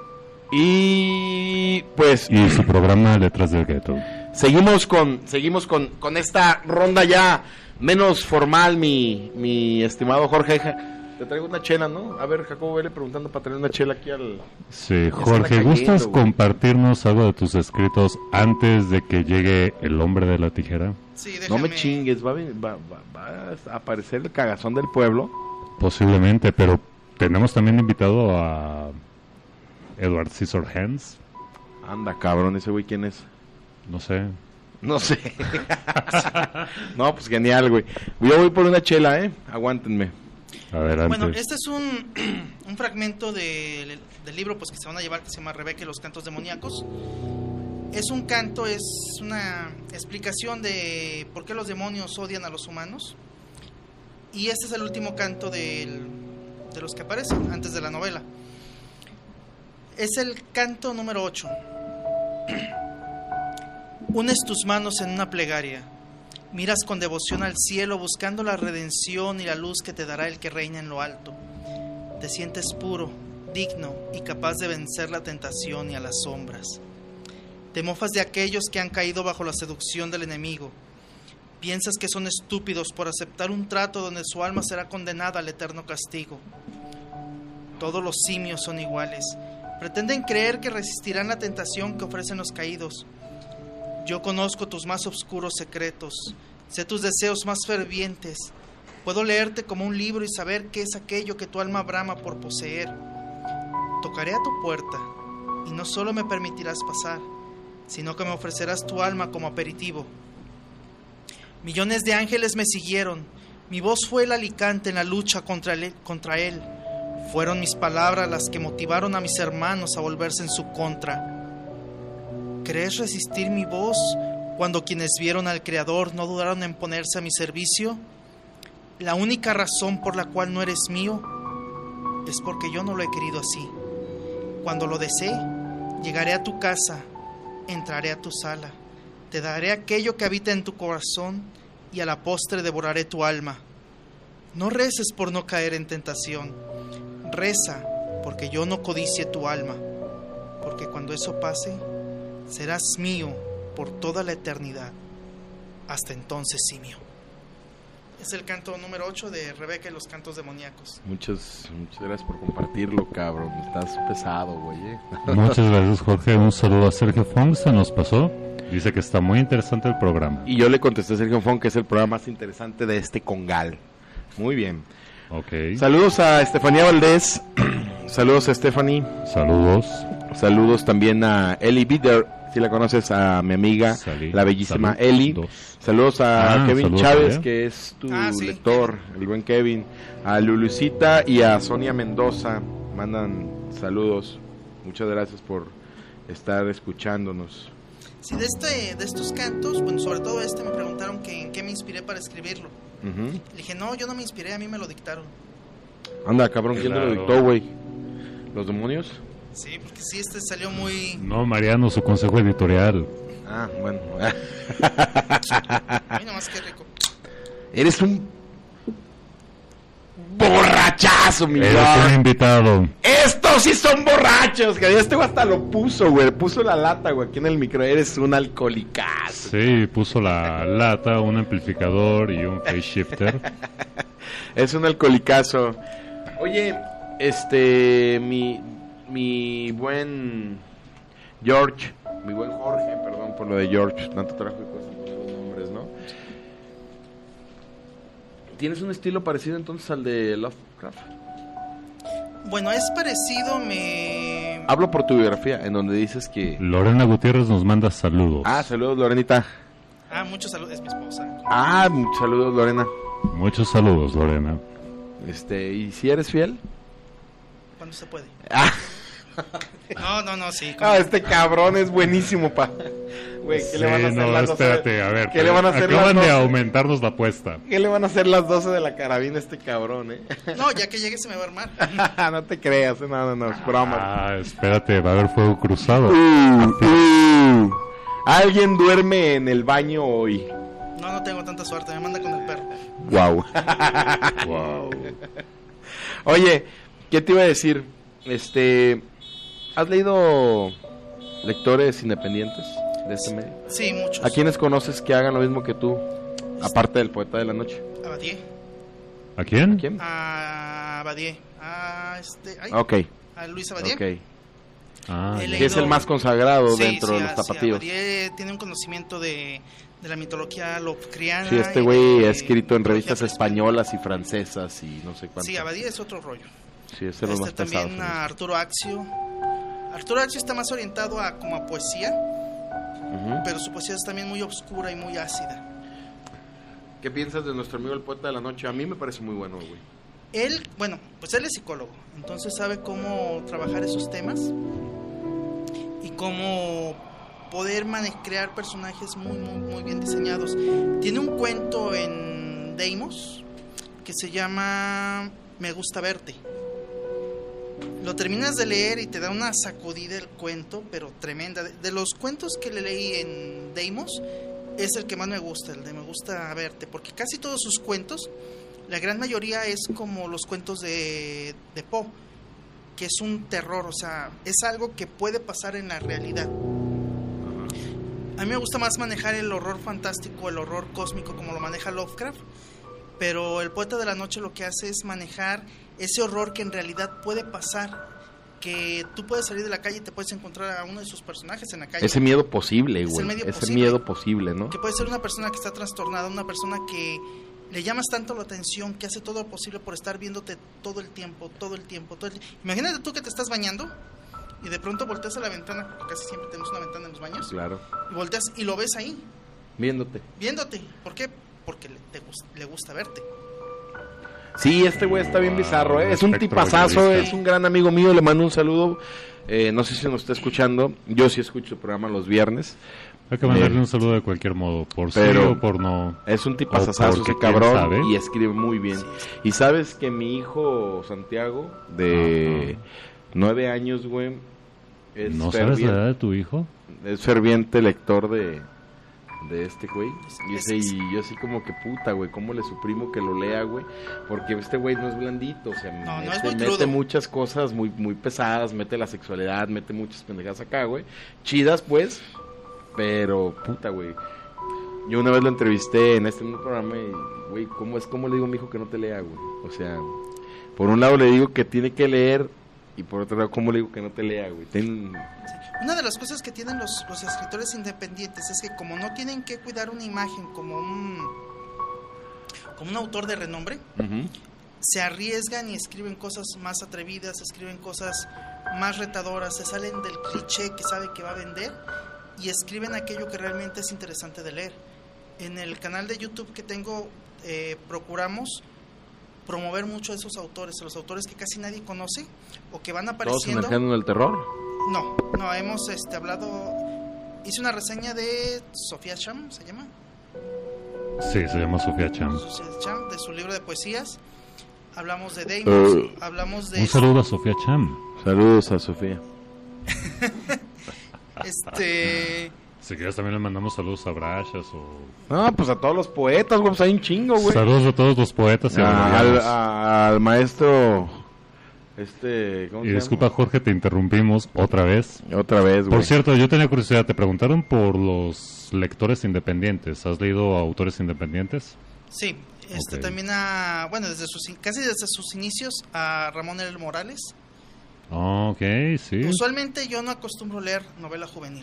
Y pues Y su programa Letras del Gueto. seguimos con, seguimos con, con esta ronda ya menos formal, mi, mi estimado Jorge. Te traigo una chela, ¿no? A ver, Jacobo, vele preguntando para traer una chela aquí al... Sí, Ya Jorge, está ¿gustas cayendo, güey. compartirnos algo de tus escritos antes de que llegue el hombre de la tijera? Sí, No déjame... me chingues, va a, ven- va, va- va a aparecer el cagazón del pueblo. Posiblemente, pero tenemos también invitado a Edward Scissorhands. Anda, cabrón, ese güey, ¿quién es? No sé. No sé. No, pues genial, güey. Yo voy por una chela, ¿eh? Aguántenme. Adelante. Bueno, este es un, un fragmento de- del libro pues que se van a llevar que se llama Rebeca y los cantos demoníacos. Es un canto, es una explicación de por qué los demonios odian a los humanos. Y este es el último canto del, de los que aparecen antes de la novela. Es el canto número ocho. Unes tus manos en una plegaria. Miras con devoción al cielo buscando la redención y la luz que te dará el que reina en lo alto. Te sientes puro, digno y capaz de vencer la tentación y a las sombras. Te mofas de aquellos que han caído bajo la seducción del enemigo. Piensas que son estúpidos por aceptar un trato donde su alma será condenada al eterno castigo. Todos los simios son iguales. Pretenden creer que resistirán la tentación que ofrecen los caídos. Yo conozco tus más oscuros secretos, sé tus deseos más fervientes. Puedo leerte como un libro y saber qué es aquello que tu alma brama por poseer. Tocaré a tu puerta y no solo me permitirás pasar, sino que me ofrecerás tu alma como aperitivo. Millones de ángeles me siguieron, mi voz fue el alicante en la lucha contra él, contra él. Fueron mis palabras las que motivaron a mis hermanos a volverse en su contra. ¿Crees resistir mi voz cuando quienes vieron al Creador no dudaron en ponerse a mi servicio? La única razón por la cual no eres mío es porque yo no lo he querido así. Cuando lo desee, llegaré a tu casa, entraré a tu sala, te daré aquello que habita en tu corazón y a la postre devoraré tu alma. No reces por no caer en tentación, reza porque yo no codicie tu alma, porque cuando eso pase, serás mío por toda la eternidad. Hasta entonces, simio. Es el canto número ocho de Rebeca y los cantos demoníacos. Muchas, muchas gracias por compartirlo, cabrón. Estás pesado, güey. ¿eh? Muchas gracias, Jorge. Un saludo a Sergio Fong, se nos pasó. Dice que está muy interesante el programa. Y yo le contesté a Sergio Fon que es el programa más interesante de este congal. Muy bien. Ok. Saludos a Estefanía Valdés. Saludos a Stephanie. Saludos. Saludos también a Eli Bitter, si la conoces, a mi amiga, Salí. la bellísima Salud. Eli. Dos. Saludos a Ah, Kevin saludos Chávez, allá. que es tu Ah, sí, lector, el buen Kevin. A Lulucita y a Sonia Mendoza. Mandan saludos. Muchas gracias por estar escuchándonos. Sí, de, este, de estos cantos, bueno, sobre todo este, me preguntaron que en qué me inspiré para escribirlo. Uh-huh. Le dije, no, yo no me inspiré, a mí me lo dictaron. Anda, cabrón, ¿quién Claro. te lo dictó, güey? ¿Los demonios? Sí, porque sí, este salió muy... No, Mariano, su consejo editorial. Ah, bueno. Ay, nomás qué rico. Eres un borrachazo, mi Eres God. un invitado. Estos sí son borrachos, que este güey hasta lo puso, güey. Puso la lata, güey, aquí en el micro. Eres un alcoholicazo. Sí, puso la lata, un amplificador y un phase shifter. Es un alcoholicazo. Oye, este, mi, mi buen George, mi buen Jorge, perdón por lo de George, tanto trabajo y cosas con los nombres, ¿no? ¿Tienes un estilo parecido entonces al de Lovecraft? Bueno, es parecido, me... Hablo por tu biografía, en donde dices que... Lorena Gutiérrez nos manda saludos. Ah, saludos, Lorenita. Ah, muchos saludos, es mi esposa. Ah, saludos, Lorena. Muchos saludos, Lorena. Este, ¿y si eres fiel? Cuando se puede. Ah, No, no, no, sí. como- ah, este cabrón es buenísimo, pa. Güey, ¿qué Sí, le van a hacer no, las doce espérate, de- a ver. ¿Qué le van a hacer Acaban las de doce? aumentarnos la apuesta. ¿Qué le van a hacer las doce de la carabina a este cabrón, eh? No, ya que llegue se me va a armar. No te creas, eh, no, no, no, es broma. Ah, espérate, va a haber fuego cruzado. Uh, uh. Alguien duerme en el baño hoy. No, no tengo tanta suerte, me manda con el perro. Wow. Wow. Oye, ¿qué te iba a decir? Este, ¿has leído lectores independientes de este medio? Sí, muchos. ¿A quiénes conoces que hagan lo mismo que tú? Aparte del poeta de la noche. A Badié. ¿A quién? ¿Quién? A Badié. A este... Ay, Ok, a Luis Abadie. ok. Ah, He ya. leído- Que es el más consagrado Sí, dentro sí, de los a- sí, tapatíos. Abadie tiene un conocimiento de, de la mitología Lovecraftiana. Sí, este y güey de ha escrito en mitología revistas prehispánica. españolas y francesas y no sé cuántas. Sí, Abadie es otro rollo. Sí, es de los Este, más pesados. también a Arturo Axio. Arturo Axio está más orientado a como a poesía, Ujú. pero su poesía es también muy oscura y muy ácida. ¿Qué piensas de nuestro amigo el poeta de la noche? A mí me parece muy bueno, güey. Él, bueno, pues él es psicólogo, entonces sabe cómo trabajar esos temas y cómo poder mane- crear personajes muy, muy, muy bien diseñados. Tiene un cuento en Deimos que se llama Me gusta verte. Lo terminas de leer y te da una sacudida el cuento, pero tremenda. De, de los cuentos que le leí en Deimos, es el que más me gusta, el de Me gusta verte, porque casi todos sus cuentos, la gran mayoría es como los cuentos de, de Poe, que es un terror, o sea, es algo que puede pasar en la realidad. A mí me gusta más manejar el horror fantástico, el horror cósmico como lo maneja Lovecraft, pero el poeta de la noche lo que hace es manejar ese horror que en realidad puede pasar, que tú puedes salir de la calle y te puedes encontrar a uno de sus personajes en la calle. Ese miedo posible, Es el güey. medio Ese posible. miedo posible, ¿no? Que puede ser una persona que está trastornada, una persona que le llamas tanto la atención, que hace todo lo posible por estar viéndote todo el tiempo, todo el tiempo, todo el tiempo. Imagínate tú que te estás bañando y de pronto volteas a la ventana, porque casi siempre tenemos una ventana en los baños, Claro. y volteas y lo ves ahí, Viéndote. viéndote. ¿Por qué? Porque le, te gus- le gusta verte. Sí, este güey está bien Ah, bizarro, ¿eh? Es un espectro tipazazo, periodista. es un gran amigo mío, le mando un saludo. Eh, no sé si nos está escuchando. Yo sí escucho el programa los viernes. Hay que mandarle Eh, un saludo de cualquier modo, por pero- sí o por no. Es un O tipazazazo porque ese quién cabrón sabe. y escribe muy bien. Sí, sí. Y sabes que mi hijo Santiago, de Ajá. nueve años, güey, es, ¿No sabes la ferviente, edad de tu hijo? es ferviente lector de, de este güey. Y, Es- ese, es- y yo así como que puta, güey, ¿cómo le suprimo que lo lea, güey? Porque este güey no es blandito, o sea, No, no mete, es muy mete crudo. muchas cosas muy, muy pesadas, mete la sexualidad, mete muchas pendejadas acá, güey. Chidas, pues, pero puta, güey. Yo una vez lo entrevisté en este mismo programa y, güey, ¿cómo es? ¿Cómo le digo a mi hijo que no te lea, güey? O sea, por un lado le digo que tiene que leer y por otro lado, ¿cómo le digo que no te lea, güey? Ten... Una de las cosas que tienen los, los escritores independientes es que como no tienen que cuidar una imagen como un, como un autor de renombre, Ujú. se arriesgan y escriben cosas más atrevidas, escriben cosas más retadoras, se salen del cliché que sabe que va a vender y escriben aquello que realmente es interesante de leer. En el canal de YouTube que tengo, eh, procuramos promover mucho a esos autores, a los autores que casi nadie conoce o que van ¿Todos apareciendo. emergiendo en el terror? No, no, hemos este, hablado hice una reseña de Sofía Cham, ¿se llama? Sí, se llama Sofía Cham. Sofía Cham, de su libro de poesías. Hablamos de Deimos, uh, hablamos de... Un saludo a Sofía Cham. Saludos a Sofía. este... Si quieres también le mandamos saludos a Brachas o... No, pues a todos los poetas, güey, pues hay un chingo, güey. Saludos a todos los poetas y ah, al, a, al maestro... Este... ¿cómo y se disculpa, llama? Jorge, te interrumpimos otra vez. Otra vez, güey. Por cierto, yo tenía curiosidad, te preguntaron por los lectores independientes. ¿Has leído a autores independientes? Sí, este Okay. también a... Bueno, desde sus, casi desde sus inicios a Ramón L. Morales. Oh, ok, sí. Usualmente yo no acostumbro leer novela juvenil.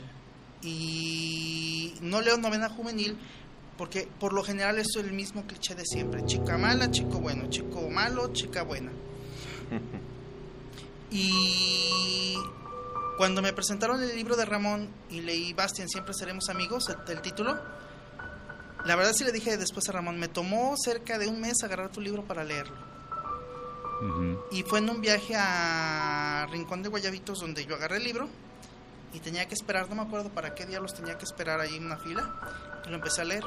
Y no leo novela juvenil porque por lo general es el mismo cliché de siempre: chica mala, chico bueno, chico malo, chica buena. Y cuando me presentaron el libro de Ramón y leí Bastian, siempre seremos amigos, el, el título, la verdad sí le dije después a Ramón, me tomó cerca de un mes agarrar tu libro para leerlo. Uh-huh. Y fue en un viaje a Rincón de Guayabitos donde yo agarré el libro y tenía que esperar, no me acuerdo para qué diablos tenía que esperar ahí en una fila, y lo empecé a leer.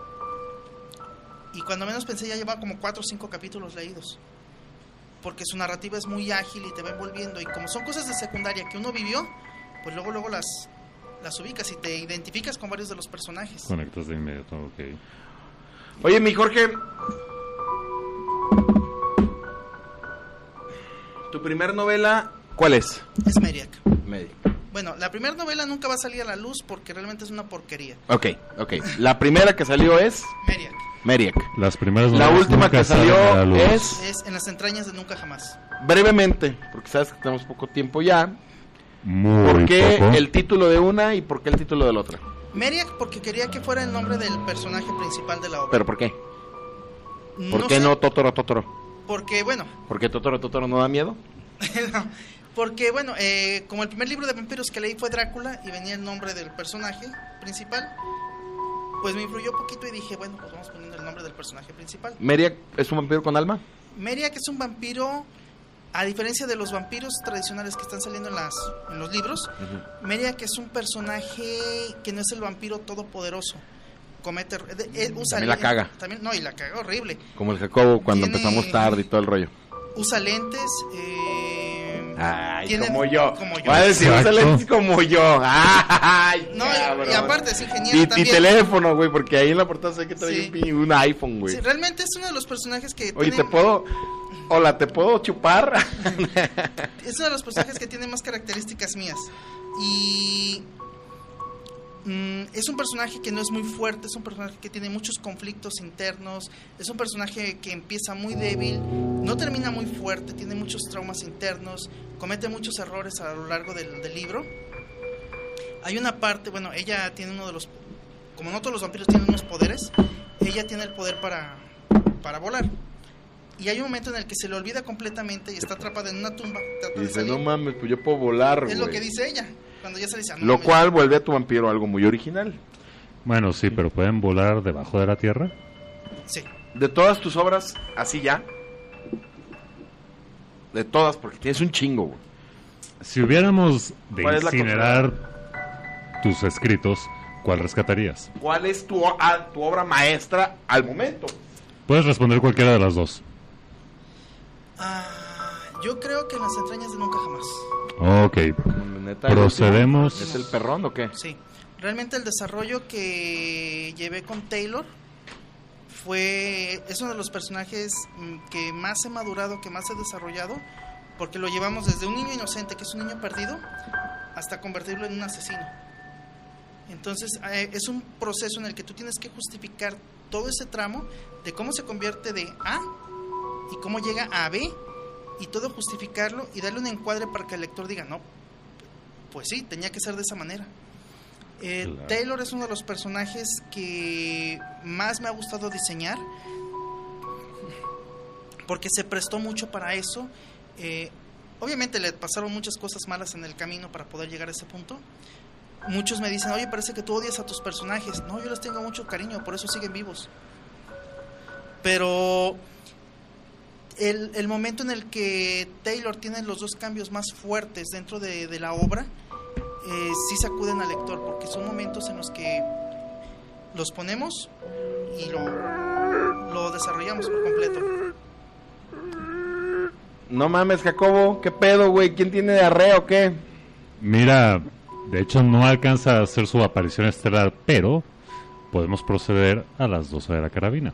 Y cuando menos pensé ya llevaba como cuatro o cinco capítulos leídos, porque su narrativa es muy ágil y te va envolviendo, y como son cosas de secundaria que uno vivió, pues luego luego las, las ubicas y te identificas con varios de los personajes. Conectas de inmediato, ok. Oye, mi Jorge, ¿tu primer novela cuál es? Es Meriac. Meriac. Bueno, la primera novela nunca va a salir a la luz porque realmente es una porquería. Ok, ok. La primera que salió es... Meriac. Meriac. Las primeras La última que salió es... Es En las entrañas de Nunca Jamás. Brevemente, porque sabes que tenemos poco tiempo ya. Muy ¿Por qué poco. el título de una y por qué el título de la otra? Meriac porque quería que fuera el nombre del personaje principal de la obra. ¿Pero por qué? ¿Por no qué sé, no Totoro Totoro? Porque, bueno... ¿Por qué Totoro Totoro no da miedo? no, porque, bueno, eh, como el primer libro de vampiros que leí fue Drácula y venía el nombre del personaje principal, pues me influyó un poquito y dije, bueno, pues vamos poniendo el nombre del personaje principal. ¿Meriac es un vampiro con alma? Meriac es un vampiro, a diferencia de los vampiros tradicionales que están saliendo en, las, en los libros, uh-huh. Meriac es un personaje que no es el vampiro todopoderoso. Comete, eh, eh, usa también la caga. También, no, y la caga horrible. Como el Jacobo cuando Tiene, empezamos tarde y todo el rollo. Usa lentes, eh, Ay, tiene, como yo. Como yo. Va a decir, usa lentes como yo. Ay, no, cabrón. y, y aparte es ingeniero y, también. Y teléfono, güey, porque ahí en la portada sé que trae sí. un iPhone, güey. Sí, realmente es uno de los personajes que Oye, tiene... ¿te puedo...? Hola, ¿te puedo chupar? Es uno de los personajes que tiene más características mías. Y... Mm, es un personaje que no es muy fuerte, es un personaje que tiene muchos conflictos internos, es un personaje que empieza muy débil, no termina muy fuerte, tiene muchos traumas internos, comete muchos errores a lo largo del, del libro. Hay una parte, bueno, ella tiene uno de los, como no todos los vampiros tienen unos poderes, ella tiene el poder para, para volar. Y hay un momento en el que se le olvida completamente y está atrapada en una tumba. Y dice, no mames, pues yo puedo volar, güey. Es lo que dice ella. Cuando ya se le dice, no, lo mames, cual vuelve a tu vampiro algo muy original. Bueno, sí, pero ¿pueden volar debajo de la tierra? Sí. De todas tus obras, así ya. De todas, porque tienes un chingo, güey. Si hubiéramos de ¿Cuál es la incinerar tus escritos, ¿cuál rescatarías? ¿Cuál es tu, a, tu obra maestra al momento? Puedes responder cualquiera de las dos. Ah, yo creo que en las entrañas de Nunca Jamás. Ok. Neta, Procedemos. ¿Es el perrón o qué? Sí. Realmente el desarrollo que llevé con Taylor fue... Es uno de los personajes que más he madurado, que más he desarrollado, porque lo llevamos desde un niño inocente, que es un niño perdido, hasta convertirlo en un asesino. Entonces, eh, es un proceso en el que tú tienes que justificar todo ese tramo de cómo se convierte de A y cómo llega a B, y todo justificarlo y darle un encuadre para que el lector diga, no, pues sí, tenía que ser de esa manera. Eh, claro. Taylor es uno de los personajes que más me ha gustado diseñar, porque se prestó mucho para eso. Eh, obviamente le pasaron muchas cosas malas en el camino para poder llegar a ese punto. Muchos me dicen, oye, parece que tú odias a tus personajes. No, yo les tengo mucho cariño, por eso siguen vivos. Pero el, el momento en el que Taylor tiene los dos cambios más fuertes dentro de, de la obra eh, sí sacuden al lector, porque son momentos en los que los ponemos y lo, lo desarrollamos por completo. No mames, Jacobo, ¿qué pedo, güey? ¿Quién tiene diarrea o qué? Mira, de hecho no alcanza a hacer su aparición estelar, pero podemos proceder a las doce de la carabina.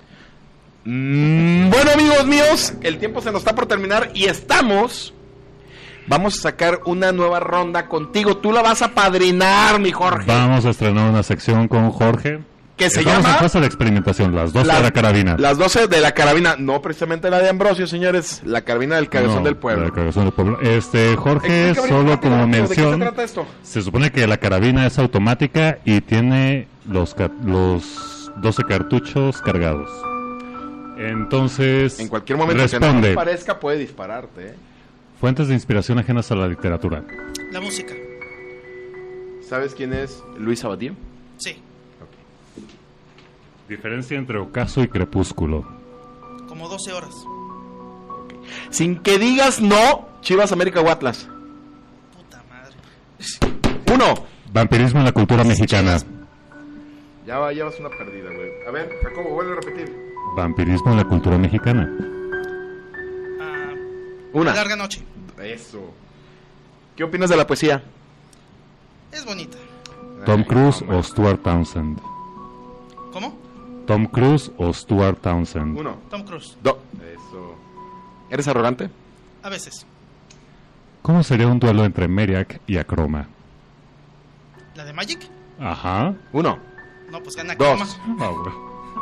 Mm, bueno, amigos míos, el tiempo se nos está por terminar y estamos... Vamos a sacar una nueva ronda contigo. Tú la vas a padrinar, mi Jorge. Vamos a estrenar una sección con Jorge. Que se Estamos llama... en fase de experimentación, las doce La- de la carabina. Las doce de la carabina. No precisamente la de Ambrosio, señores. La carabina del cagazón No, del pueblo. la cagazón del pueblo. Este, Jorge, Explícame solo rápido, como rápido, ¿de qué se mención, trata esto? se supone que la carabina es automática y tiene los, ca- los doce cartuchos cargados. Entonces, En cualquier momento que responde. no parezca puede dispararte, ¿eh? Fuentes de inspiración ajenas a la literatura. La música, ¿Sabes quién es Luis Sabatío? sí, Diferencia entre ocaso y crepúsculo. como doce horas. Sin que digas no, Chivas, América o Atlas. Puta madre. Uno. Vampirismo en la cultura mexicana. Ya va, llevas una perdida, güey. A ver, Jacobo, vuelve a repetir. Vampirismo en la cultura mexicana. Ah, Una. Larga noche. Eso. ¿Qué opinas de la poesía? Es bonita. Tom Ay, Cruise no, o Stuart Townsend. ¿Cómo? Tom Cruise o Stuart Townsend. Uno. Tom Cruise. Dos. Eso. ¿Eres arrogante? A veces. ¿Cómo sería un duelo entre Meriac y Acroma? ¿La de Magic? Ajá. Uno. No, pues gana Dos. Chroma. Ah, güey.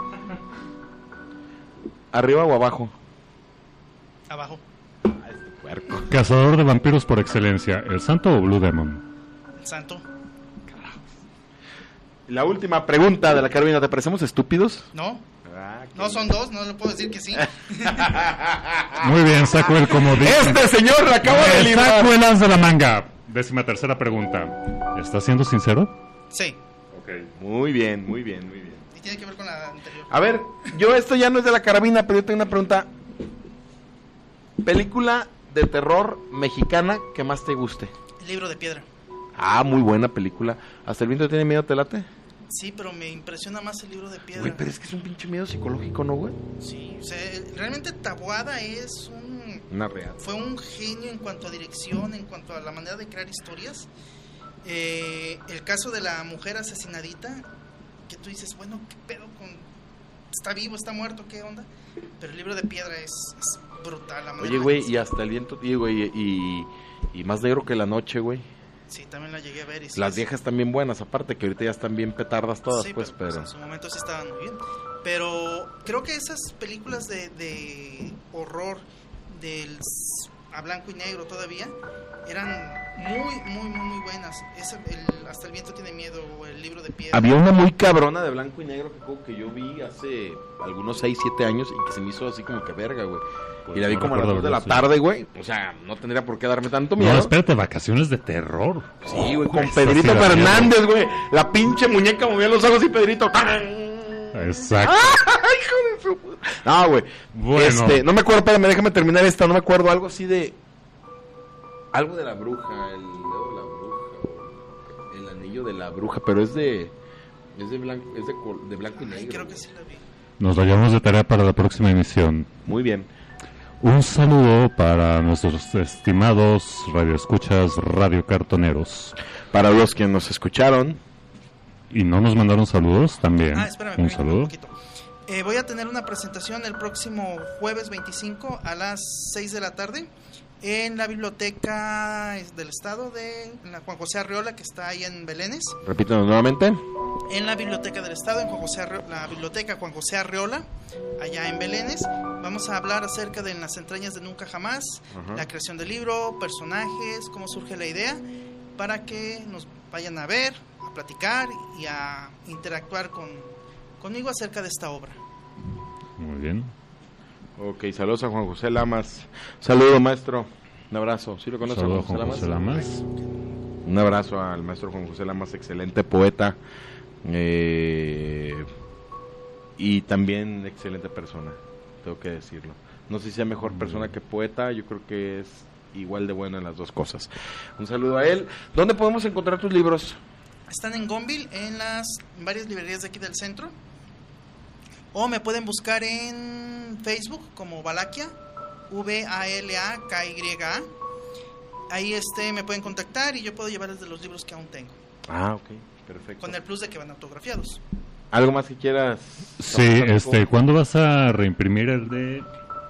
¿Arriba o abajo? Abajo. Puerco. Cazador de vampiros por excelencia, ¿el santo o Blue Demon? El santo. La última pregunta de la carabina. ¿Te parecemos estúpidos? No. Ah, No son dos, no le puedo decir que sí. Muy bien, saco el comodín. Este señor la acaba de Me librar. saco el as de la manga. Décima tercera pregunta. ¿Estás siendo sincero? Sí. Ok. Muy bien, muy bien, muy bien. Y tiene que ver con la anterior. A ver, yo esto ya no es de la carabina, pero yo tengo una pregunta. Película de terror mexicana que más te guste. El libro de piedra. Ah, muy buena película. ¿Hasta el viento tiene miedo, te late? Sí, pero me impresiona más el libro de piedra. Güey, pero es que es un pinche miedo psicológico, ¿no, güey? Sí, o sea, realmente Taboada es un... Una real. Fue un genio en cuanto a dirección, en cuanto a la manera de crear historias. Eh, el caso de la mujer asesinadita, que tú dices, bueno, ¿qué pedo con...? ¿Está vivo, está muerto, qué onda? Pero el libro de piedra es, es brutal. La manera Oye, en güey, que y hasta el viento, y, güey, y, y más negro que la noche, güey. Sí, también la llegué a ver. Y sí, Las es- viejas están bien buenas, aparte que ahorita ya están bien petardas todas, sí, pues, pero, pero... pues, en su momento sí estaban muy bien. Pero creo que esas películas de, de horror del s- a blanco y negro todavía eran muy, muy, muy, muy buenas. Ese, el, Hasta el viento tiene miedo, o el libro de piedra. Había una muy cabrona de blanco y negro que, como que yo vi hace algunos seis, siete años y que se me hizo así como que verga, güey. Pues y la vi no como a las recuerdo dos de la haberlo, sí. tarde, güey. O sea, no tendría por qué darme tanto miedo. No, espérate, vacaciones de terror. Sí, güey, con Esa sí Pedrito da miedo. Fernández, güey. La pinche muñeca movía los ojos y Pedrito... Exacto. ¡Ay, hijo de su puta! No, güey. Bueno. Este, no me acuerdo, espérame, déjame terminar esta. No me acuerdo, algo así de... Algo de la bruja, el dedo de la bruja, o el anillo de la bruja, pero es de... Es de blanco, es de, col- de blanco y Ay, negro. creo que güey. sí la vi. Nos la llevamos de tarea para la próxima emisión. Muy bien. Un saludo para nuestros estimados radioescuchas radiocartoneros. Para los que nos escucharon, Y no nos mandaron saludos también. Ah, espérame, Un permítame saludo. un poquito. Eh, voy a tener una presentación el próximo jueves veinticinco a las seis de la tarde en la biblioteca del estado de la Juan José Arriola, que está ahí en Belénes. repítanos nuevamente. En la biblioteca del estado, en Juan José Arre- la biblioteca Juan José Arriola, allá en Belénes. Vamos a hablar acerca de Las entrañas de Nunca Jamás, Ajá. la creación del libro, personajes, cómo surge la idea, para que nos vayan a ver, a platicar y a interactuar con, conmigo acerca de esta obra. Muy bien. Ok, saludos a Juan José Lamas. Saludo, maestro. Un abrazo. ¿Sí lo conoce Saludo a a Juan Juan José José Lamas? Lamas. Un abrazo al maestro Juan José Lamas, excelente poeta. Eh, y también excelente persona, tengo que decirlo. No sé si sea mejor persona que poeta, yo creo que es igual de bueno en las dos cosas. Un saludo a él. ¿Dónde podemos encontrar tus libros? Están en Gonville, en las en varias librerías de aquí del centro. O me pueden buscar en Facebook como Valaquia, V A L A K Y A. Ahí este me pueden contactar y yo puedo llevarles de los libros que aún tengo. Ah, ok, perfecto. Con el plus de que van autografiados. ¿Algo más que quieras? Sí, este, ¿cuándo vas a reimprimir el de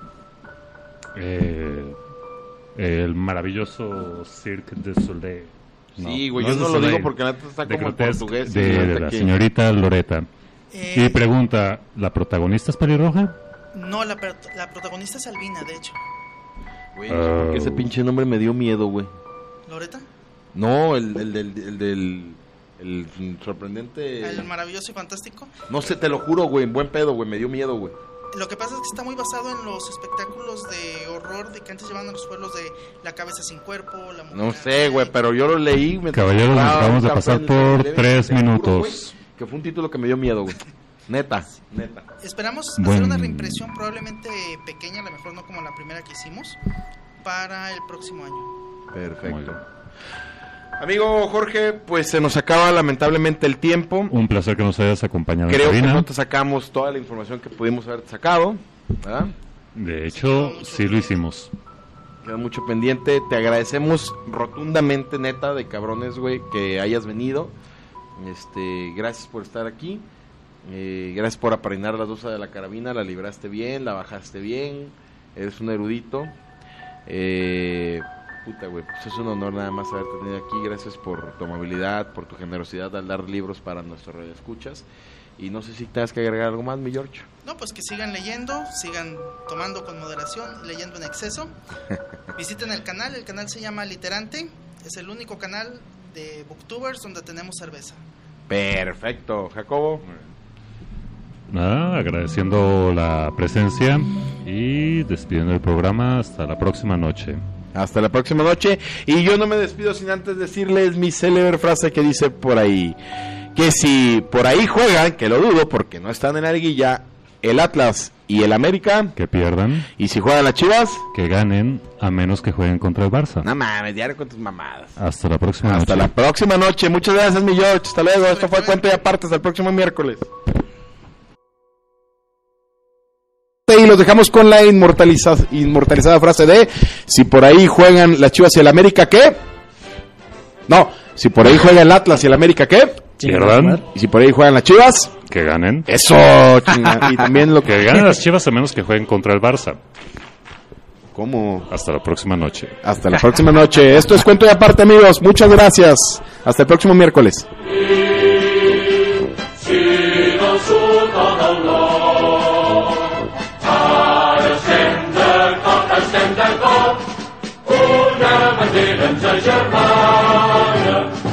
eh, el maravilloso Cirque du Soleil? No, sí, güey, no yo no lo Soleil, digo porque la neta está como en portugués. De, de la señorita Loretta. Eh, y pregunta, ¿la protagonista es pelirroja? No, la, la protagonista es albina, de hecho. Güey, uh, ese pinche nombre me dio miedo, güey. ¿Loretta? No, el, el, el, el del... El sorprendente... El maravilloso y fantástico. No sé, te lo juro, güey, en buen pedo, güey, me dio miedo, güey. Lo que pasa es que está muy basado en los espectáculos de horror de que antes llevaban a los pueblos de La cabeza sin cuerpo, La mujer... No sé, güey, pero yo lo leí... Caballeros, nos acabamos de pasar por tres minutos. Que fue un título que me dio miedo, güey. Neta, neta. Esperamos Buen... hacer una reimpresión probablemente pequeña, a lo mejor no como la primera que hicimos, para el próximo año. Perfecto. Amigo Jorge, pues se nos acaba lamentablemente el tiempo. Un placer que nos hayas acompañado. Creo en que no te sacamos toda la información que pudimos haber sacado, ¿verdad? De hecho, sí lo hicimos. Queda mucho pendiente. Te agradecemos rotundamente, neta, de cabrones, güey, que hayas venido. Este, gracias por estar aquí. Eh, gracias por aparinar las dos de la carabina. La libraste bien, la bajaste bien. Eres un erudito. Eh... Puta, güey, pues es un honor nada más haberte tenido aquí. Gracias por tu amabilidad, por tu generosidad al dar libros para nuestros radioescuchas. Y no sé si tengas que agregar algo más, mi George. No, pues que sigan leyendo, sigan tomando con moderación, leyendo en exceso. Visiten el canal, el canal se llama Literante. Es el único canal de Booktubers donde tenemos cerveza. Perfecto, Jacobo. Nada, agradeciendo la presencia y despidiendo el programa. Hasta la próxima noche. Hasta la próxima noche. Y yo no me despido sin antes decirles mi célebre frase que dice por ahí: que si por ahí juegan, que lo dudo porque no están en la liguilla, el Atlas y el América, que pierdan. Y si juegan las Chivas, que ganen, a menos que jueguen contra el Barça. No mames, diario con tus mamadas. Hasta la próxima Hasta noche. Hasta la próxima noche. Muchas gracias, mi George. Hasta luego. Esto fue Cuento y Aparte. Hasta el próximo miércoles. Y los dejamos con la inmortaliza inmortalizada frase de: si por ahí juegan las Chivas y el América, ¿qué? No, si por ahí juegan el Atlas y el América, ¿qué? Pierdan. Y si por ahí juegan las Chivas, que ganen. Eso, chinga. Y también lo que... que ganen las Chivas a menos que jueguen contra el Barça. ¿Cómo? Hasta la próxima noche. Hasta la próxima noche. Esto es Cuento y Aparte, amigos. Muchas gracias. Hasta el próximo miércoles. Una bandera ens agermana